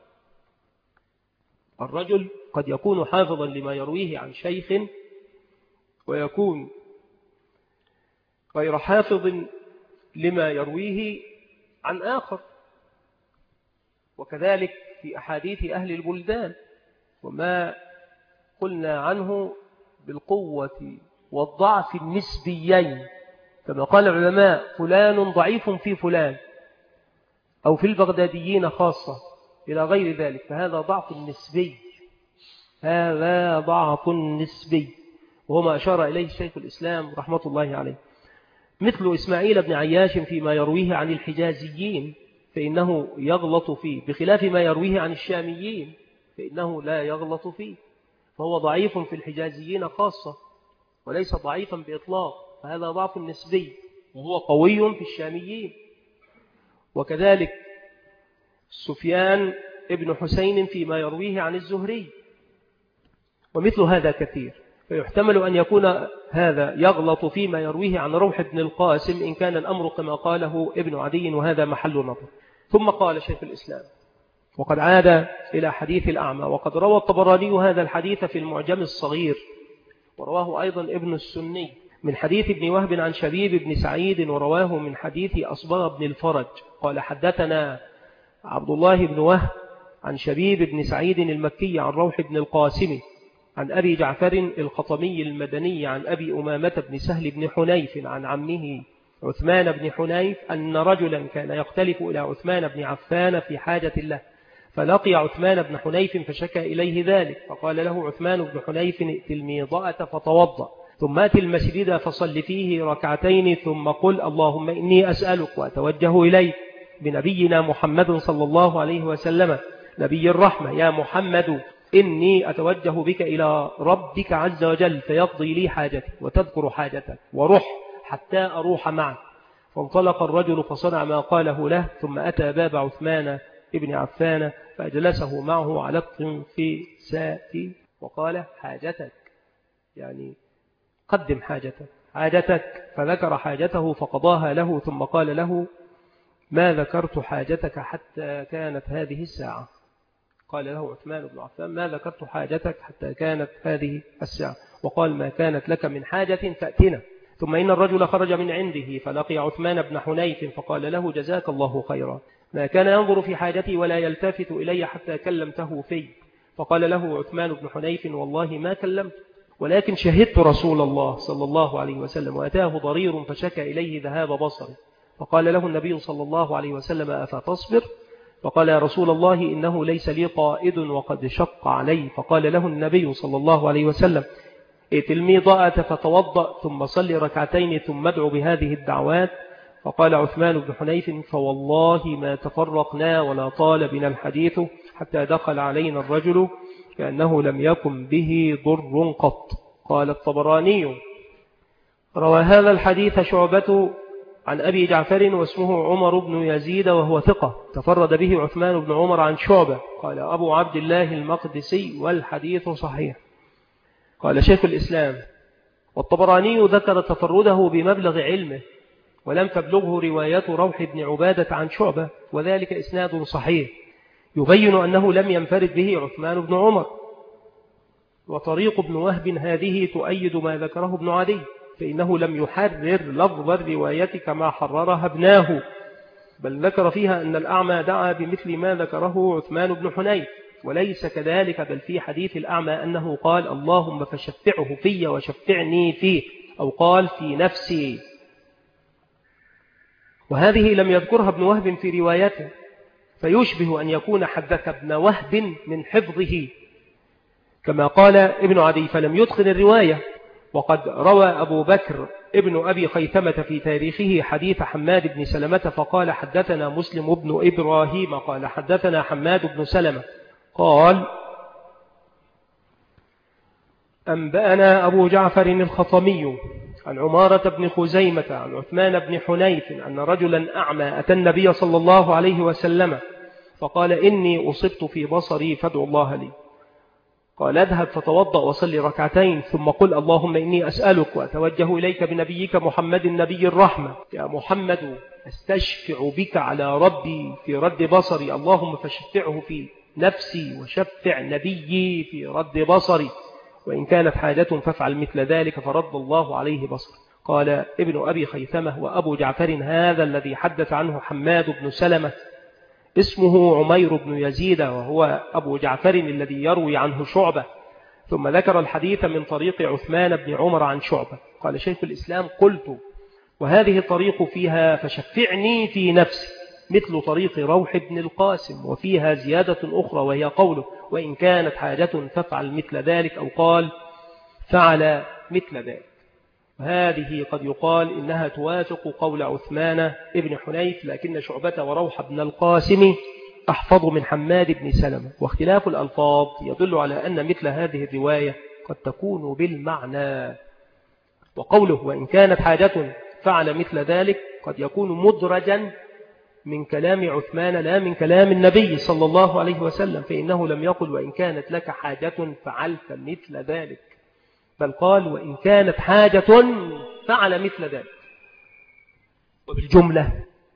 A: الرجل قد يكون حافظا لما يرويه عن شيخ ويكون غير حافظ لما يرويه عن آخر، وكذلك في أحاديث أهل البلدان وما قلنا عنه بالقوة والضعف النسبيين، كما قال العلماء فلان ضعيف في فلان أو في البغداديين خاصة إلى غير ذلك، فهذا ضعف نسبي، هذا ضعف نسبي، وهو ما أشار إليه شيخ الإسلام رحمة الله عليه. مثل إسماعيل بن عياش فيما يرويه عن الحجازيين فإنه يغلط فيه، بخلاف ما يرويه عن الشاميين فإنه لا يغلط فيه، فهو ضعيف في الحجازيين خاصة وليس ضعيفا بإطلاق، فهذا ضعف نسبي، وهو قوي في الشاميين. وكذلك سفيان ابن حسين فيما يرويه عن الزهري، ومثل هذا كثير، فيحتمل أن يكون هذا يغلط فيما يرويه عن روح بن القاسم إن كان الأمر كما قاله ابن عدي، وهذا محل نظر. ثم قال شيخ الإسلام: وقد عاد إلى حديث الأعمى، وقد روى الطبراني هذا الحديث في المعجم الصغير، ورواه أيضا ابن السني من حديث ابن وهب عن شبيب بن سعيد، ورواه من حديث أصبغ بن الفرج قال: حدثنا عبد الله بن وهب عن شبيب بن سعيد المكي عن روح بن القاسم عن أبي جعفر الخطمي المدني عن أبي أمامة بن سهل بن حنيف عن عمه عثمان بن حنيف أن رجلا كان يختلف إلى عثمان بن عفان في حاجة له، فلقي عثمان بن حنيف فشكى إليه ذلك، فقال له عثمان بن حنيف: ائت الميضأة فتوضأ، ثم ائت المسجد فصل فيه ركعتين، ثم قل: اللهم إني أسألك وأتوجه إليك بنبينا محمد صلى الله عليه وسلم نبي الرحمة، يا محمد إني أتوجه بك إلى ربك عز وجل فيقضي لي حاجتي وتذكر حاجتك، ورح حتى أروح معك. فانطلق الرجل فصنع ما قاله له، ثم أتى باب عثمان ابن عفان فأجلسه معه على الطنفساء وقال: حاجتك، يعني قدم حاجتك، حاجتك، فذكر حاجته فقضاها له، ثم قال له: ما ذكرت حاجتك حتى كانت هذه الساعة. قال له عثمان بن عفان: ما ذكرت حاجتك حتى كانت هذه الساعة. وقال: ما كانت لك من حاجة فأتنا. ثم إن الرجل خرج من عنده فلقي عثمان بن حنيف فقال له: جزاك الله خيرا، ما كان ينظر في حاجتي ولا يلتفت إلي حتى كلمته في. فقال له عثمان بن حنيف: والله ما كلمت، ولكن شهدت رسول الله صلى الله عليه وسلم وأتاه ضرير فشكى إليه ذهاب بصره، فقال له النبي صلى الله عليه وسلم: أفتصبر؟ فقال: يا رسول الله إنه ليس لي قائد وقد شق علي. فقال له النبي صلى الله عليه وسلم: ائت الميضاءة فتوضأ، ثم صل ركعتين، ثم ادعو بهذه الدعوات. فقال عثمان بن حنيف: فوالله ما تفرقنا ولا طال بنا الحديث حتى دخل علينا الرجل كأنه لم يكن به ضر قط. قال الطبراني: روى هذا الحديث شعبة عن أبي جعفر واسمه عمر بن يزيد وهو ثقة، تفرد به عثمان بن عمر عن شعبة. قال أبو عبد الله المقدسي: والحديث صحيح. قال شيخ الإسلام: والطبراني ذكر تفرده بمبلغ علمه، ولم تبلغه رواية روح بن عبادة عن شعبة، وذلك إسناد صحيح يبين أنه لم ينفرد به عثمان بن عمر. وطريق ابن وهب هذه تؤيد ما ذكره ابن عدي، فإنه لم يحرر لفظ الرواية كما حررها ابناه، بل ذكر فيها أن الأعمى دعا بمثل ما ذكره عثمان بن حنيف، وليس كذلك، بل في حديث الأعمى أنه قال: اللهم فشفعه في وشفعني فيه، أو قال: في نفسي. وهذه لم يذكرها ابن وهب في روايته، فيشبه أن يكون حدث ابن وهب من حفظه كما قال ابن عدي، فلم يدخل الرواية. وقد روى أبو بكر ابن أبي خيثمة في تاريخه حديث حماد بن سلمة فقال: حدثنا مسلم بن إبراهيم قال حدثنا حماد بن سلمة قال: أنبأنا أبو جعفر الخطمي عن عمارة بن خزيمة عن عثمان بن حنيف أن رجلا أعمى أتى النبي صلى الله عليه وسلم فقال: إني أصبت في بصري فادعوا الله لي. قال: اذهب فتوضأ وصلي ركعتين، ثم قل: اللهم إني أسألك وأتوجه إليك بنبيك محمد النبي الرحمة، يا محمد أستشفع بك على ربي في رد بصري، اللهم فشفعه في نفسي وشفع نبيي في رد بصري، وإن كانت حاجة فافعل مثل ذلك، فرد الله عليه بصر. قال ابن أبي خيثمة: وأبو جعفر هذا الذي حدث عنه حماد بن سلمة اسمه عمير بن يزيد، وهو أبو جعفر الذي يروي عنه شعبة. ثم ذكر الحديث من طريق عثمان بن عمر عن شعبة. قال شيخ الإسلام: قلت: وهذه الطريق فيها فشفعني في نفسي مثل طريق روح بن القاسم، وفيها زيادة أخرى وهي قوله: وإن كانت حاجة فافعل مثل ذلك، أو قال: فعل مثل ذلك. وهذه قد يقال إنها توافق قول عثمان ابن حنيف، لكن شعبة وروح بن القاسم أحفظ من حماد بن سلمة. واختلاف الألفاظ يدل على أن مثل هذه الرواية قد تكون بالمعنى. وقوله وإن كانت حاجة فعل مثل ذلك قد يكون مدرجا من كلام عثمان لا من كلام النبي صلى الله عليه وسلم، فإنه لم يقل وإن كانت لك حاجة فعلت مثل ذلك، بل قال وإن كانت حاجة فعل مثل ذلك. وبالجملة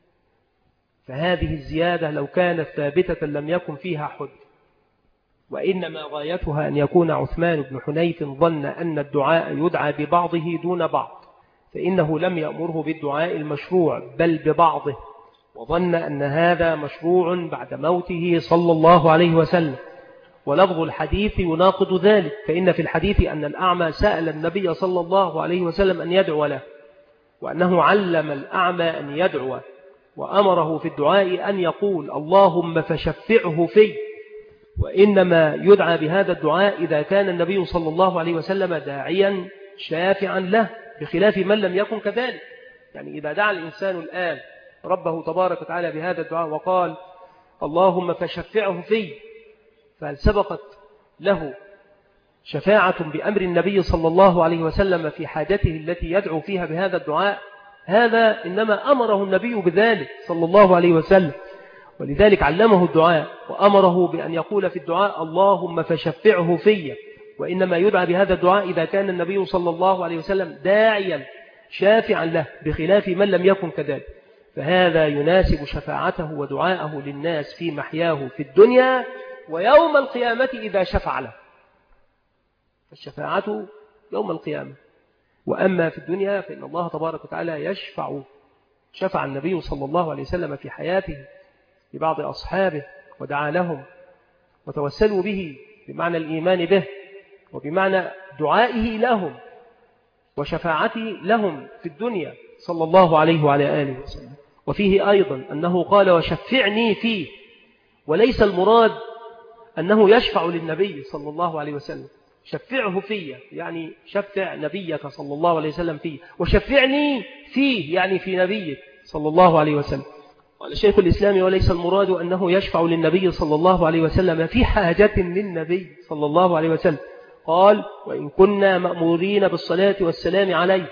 A: فهذه الزيادة لو كانت ثابتة لم يكن فيها حد، وإنما غايتها أن يكون عثمان بن حنيف ظن أن الدعاء يدعى ببعضه دون بعض، فإنه لم يأمره بالدعاء المشروع بل ببعضه، وظن أن هذا مشروع بعد موته صلى الله عليه وسلم. ولفظ الحديث يناقض ذلك، فإن في الحديث أن الأعمى سأل النبي صلى الله عليه وسلم أن يدعو له، وأنه علم الأعمى أن يدعو، وأمره في الدعاء أن يقول اللهم فشفعه في، وإنما يدعى بهذا الدعاء إذا كان النبي صلى الله عليه وسلم داعيا شافعا له، بخلاف من لم يكن كذلك. يعني إذا دعا الإنسان الآن ربه تبارك وتعالى بهذا الدعاء وقال اللهم فشفعه في، فهل سبقت له شفاعة بأمر النبي صلى الله عليه وسلم في حاجته التي يدعو فيها بهذا الدعاء؟ هذا إنما أمره النبي بذلك صلى الله عليه وسلم، ولذلك علمه الدعاء وأمره بأن يقول في الدعاء اللهم فشفعه في، وإنما يدعى بهذا الدعاء إذا كان النبي صلى الله عليه وسلم داعيا شافعا له، بخلاف من لم يكن كذلك. فهذا يناسب شفاعته ودعاءه للناس في محياه في الدنيا ويوم القيامة إذا شفع له، الشفاعة يوم القيامة. وأما في الدنيا فإن الله تبارك وتعالى يشفع، شفع النبي صلى الله عليه وسلم في حياته لبعض أصحابه ودعا لهم وتوسلوا به بمعنى الإيمان به وبمعنى دعائه لهم وشفاعته لهم في الدنيا صلى الله عليه وعلى آله وسلم. وفيه أيضا أنه قال وشفعني فيه، وليس المراد أنه يشفع للنبي صلى الله عليه وسلم، شفعه فيه يعني شفع نبيك صلى الله عليه وسلم فيه، وشفعني فيه يعني في نبيك صلى الله عليه وسلم. قال شيخ الإسلام وليس المراد أنه يشفع للنبي صلى الله عليه وسلم في حاجة للنبي صلى الله عليه وسلم. قال وإن كنا مأمورين بالصلاة والسلام عليه،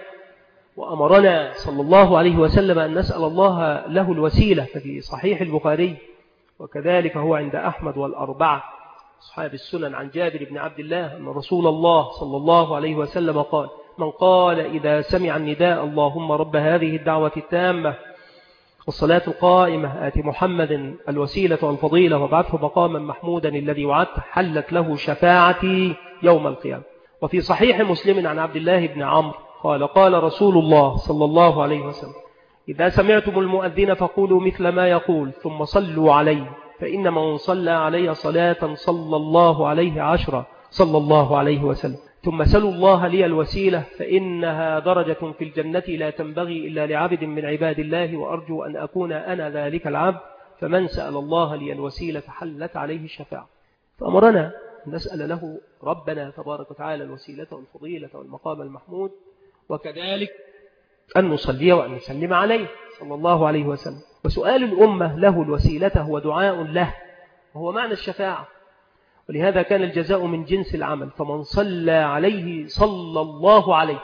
A: وأمرنا صلى الله عليه وسلم أن نسأل الله له الوسيلة، ففي صحيح البخاري وكذلك هو عند أحمد والأربعة أصحاب السنن عن جابر بن عبد الله أن رسول الله صلى الله عليه وسلم قال من قال إذا سمع النداء اللهم رب هذه الدعوة التامة والصلاة القائمة آت محمد الوسيلة والفضيلة وابعثه مقاما محمودا الذي وعدته حلت له شفاعتي يوم القيامة. وفي صحيح مسلم عن عبد الله بن عمرو قال قال رسول الله صلى الله عليه وسلم إذا سمعتم المؤذن فقولوا مثل ما يقول ثم صلوا عليه، فإن من صلى علي صلاة صلى الله عليه عشرة صلى الله عليه وسلم، ثم سلوا الله لي الوسيلة فإنها درجة في الجنة لا تنبغي إلا لعبد من عباد الله، وأرجو أن أكون أنا ذلك العبد، فمن سأل الله لي الوسيلة حلت عليه الشفاعة. فأمرنا أن نسأل له ربنا تبارك وتعالى الوسيلة والفضيلة والمقام المحمود، وكذلك أن نصلي وأن نسلم عليه صلى الله عليه وسلم. وسؤال الأمة له الوسيلة هو دعاء له، وهو معنى الشفاعة، ولهذا كان الجزاء من جنس العمل، فمن صلى عليه صلى الله عليه،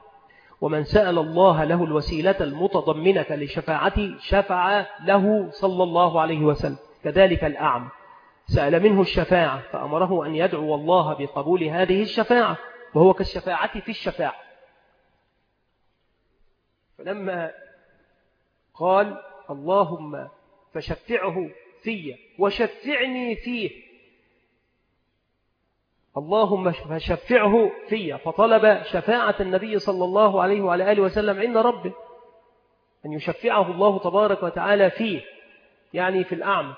A: ومن سأل الله له الوسيلة المتضمنة لشفاعته شفع له صلى الله عليه وسلم. كذلك الأعمى سأل منه الشفاعة فأمره أن يدعو الله بقبول هذه الشفاعة، وهو كالشفاعة في الشفاعة. فلما قال اللهم فشفعه في وشفعني فيه، اللهم فشفعه في، فطلب شفاعة النبي صلى الله عليه وعلى آله وسلم عند ربه أن يشفعه الله تبارك وتعالى فيه، يعني في الأعمى،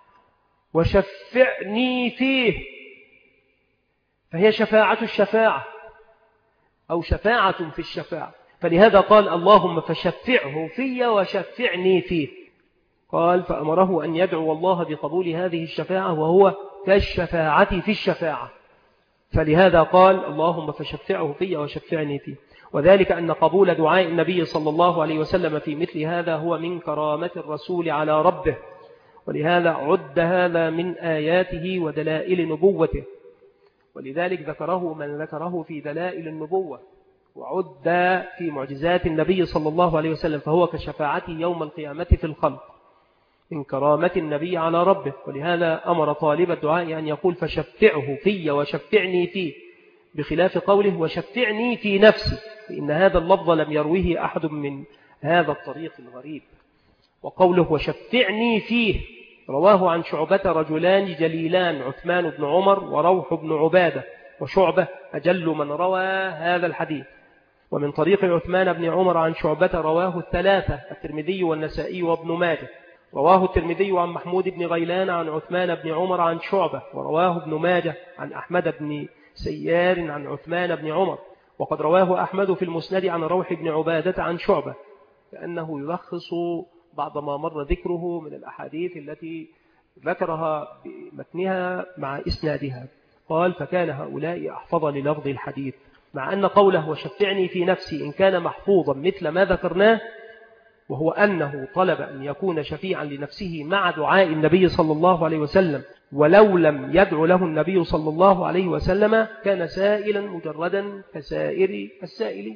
A: وشفعني فيه، فهي شفاعة الشفاعة أو شفاعة في الشفاعة. فلهذا قال اللهم فشفعه في وشفعني فيه. قال فأمره أن يدعو الله بقبول هذه الشفاعة، وهو كالشفاعة في الشفاعة. فلهذا قال اللهم فشفعه في وشفعني فيه. وذلك أن قبول دعاء النبي صلى الله عليه وسلم في مثل هذا هو من كرامة الرسول على ربه، ولهذا عد هذا من آياته ودلائل نبوته، ولذلك ذكره من ذكره في دلائل النبوة، وعد في معجزات النبي صلى الله عليه وسلم، فهو كشفاعته يوم القيامة في الخلق من كرامة النبي على ربه. ولهذا أمر طالب الدعاء أن يقول فشفعه في وشفعني فيه، بخلاف قوله وشفعني في نفسي، فإن هذا اللفظ لم يرويه أحد من هذا الطريق الغريب. وقوله وشفعني فيه رواه عن شعبة رجلان جليلان، عثمان بن عمر وروح بن عبادة، وشعبة أجل من روى هذا الحديث. ومن طريق عثمان بن عمر عن شعبة رواه الثلاثة، الترمذي والنسائي وابن ماجه. رواه الترمذي عن محمود بن غيلان عن عثمان بن عمر عن شعبة، ورواه ابن ماجه عن أحمد بن سيار عن عثمان بن عمر. وقد رواه أحمد في المسند عن روح بن عبادة عن شعبة، كأنه يلخص بعض ما مر ذكره من الأحاديث التي ذكرها بمتنها مع إسنادها. قال فكان هؤلاء أحفظ للفظ الحديث، مع أن قوله وشفعني في نفسي إن كان محفوظا مثل ما ذكرناه، وهو أنه طلب أن يكون شفيعا لنفسه مع دعاء النبي صلى الله عليه وسلم، ولو لم يدعو له النبي صلى الله عليه وسلم كان سائلا مجردا كسائر السائلين،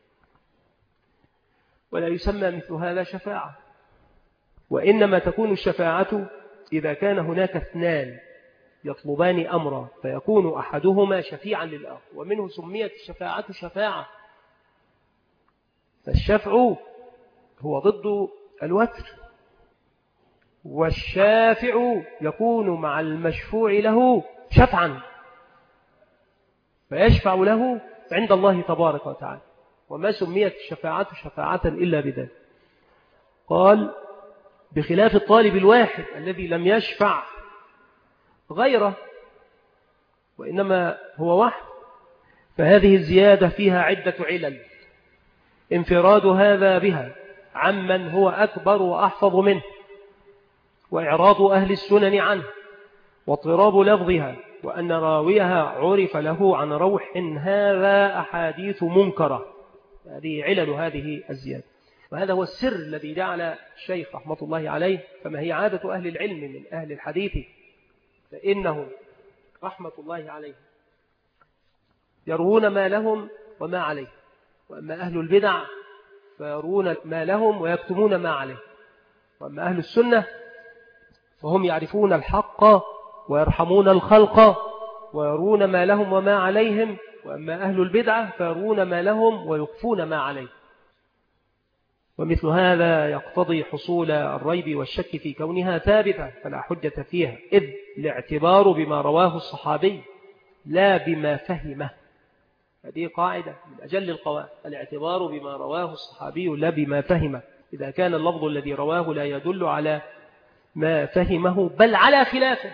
A: ولا يسمى مثل هذا شفاعة. وإنما تكون الشفاعة إذا كان هناك اثنان يطلبان أمرا فيكون أحدهما شفيعا للآخر، ومنه سميت الشفاعة شفاعة. فالشفع هو ضد الوتر، والشافع يكون مع المشفوع له شفعا، فيشفع له عند الله تبارك وتعالى، وما سميت الشفاعة شفاعة إلا بذلك. قال بخلاف الطالب الواحد الذي لم يشفع غيره وإنما هو واحد، فهذه الزيادة فيها عدة علل، انفراد هذا بها عمن هو أكبر وأحفظ منه، وإعراض أهل السنن عنه، واضطراب لفظها، وأن راويها عرف له عن روح هذا أحاديث منكرة. هذه علل هذه الزيادة، وهذا هو السر الذي جعل الشيخ رحمة الله عليه، فما هي عادة أهل العلم من أهل الحديث، فإنه رحمة الله عليه يروون ما لهم وما عليه، وأما أهل البدع فيرون ما لهم ويكتمون ما عليه، وأما أهل السنة فهم يعرفون الحق ويرحمون الخلق ويرون ما لهم وما عليهم، وأما أهل البدعة فيرون ما لهم ويخفون ما عليه. ومثل هذا يقتضي حصول الريب والشك في كونها ثابتة فلا حجة فيها، إذ الاعتبار بما رواه الصحابي لا بما فهمه. هذه قاعدة من أجل القواعد، الاعتبار بما رواه الصحابي لا بما فهمه، إذا كان اللفظ الذي رواه لا يدل على ما فهمه بل على خلافه.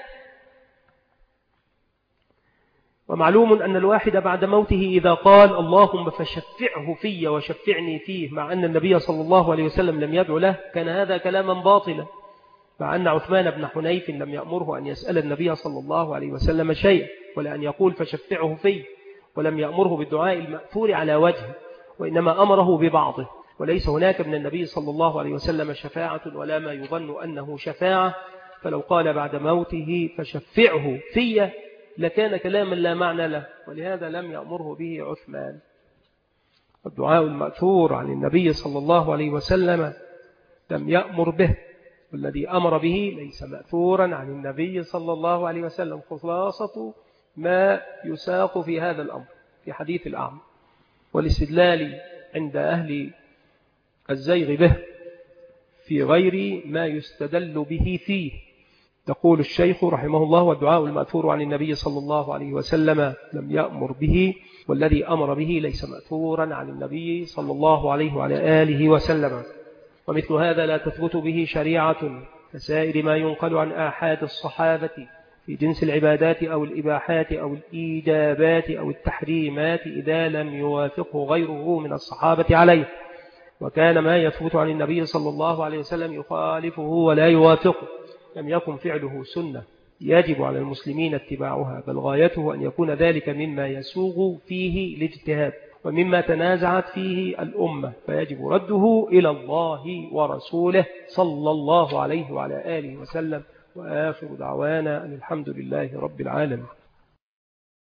A: ومعلوم أن الواحد بعد موته إذا قال اللهم فشفعه في وشفعني فيه، مع أن النبي صلى الله عليه وسلم لم يدعو له، كان هذا كلاما باطلا، مع أن عثمان بن حنيف لم يأمره أن يسأل النبي صلى الله عليه وسلم شيئا، ولا أن يقول فشفعه في، ولم يأمره بالدعاء المأثور على وجهه، وإنما أمره ببعضه. وليس هناك من النبي صلى الله عليه وسلم شفاعة ولا ما يظن أنه شفاعة، فلو قال بعد موته فشفعه في لكان كلاما لا معنى له، ولهذا لم يأمره به عثمان. الدعاء المأثور عن النبي صلى الله عليه وسلم لم يأمر به، والذي أمر به ليس مأثورا عن النبي صلى الله عليه وسلم. خلاصة ما يساق في هذا الأمر في حديث الأعمى، والاستدلال عند أهل الزيغ به في غير ما يستدل به فيه. يقول الشيخ رحمه الله والدعاء المأثور عن النبي صلى الله عليه وسلم لم يأمر به، والذي أمر به ليس مأثورا عن النبي صلى الله عليه وعلى آله وسلم. ومثل هذا لا تثبت به شريعة كسائر ما ينقل عن آحاد الصحابة في جنس العبادات أو الإباحات أو الإيجابات أو التحريمات إذا لم يوافقه غيره من الصحابة عليه. وكان ما يثبت عن النبي صلى الله عليه وسلم يخالفه ولا يوافقه، لم يكن فعله سنة يجب على المسلمين اتباعها، بل غايته أن يكون ذلك مما يسوغ فيه الاجتهاد. ومما تنازعت فيه الأمة، فيجب رده إلى الله ورسوله صلى الله عليه وعلى آله وسلم. وآخر دعوانا أن الحمد لله رب العالمين.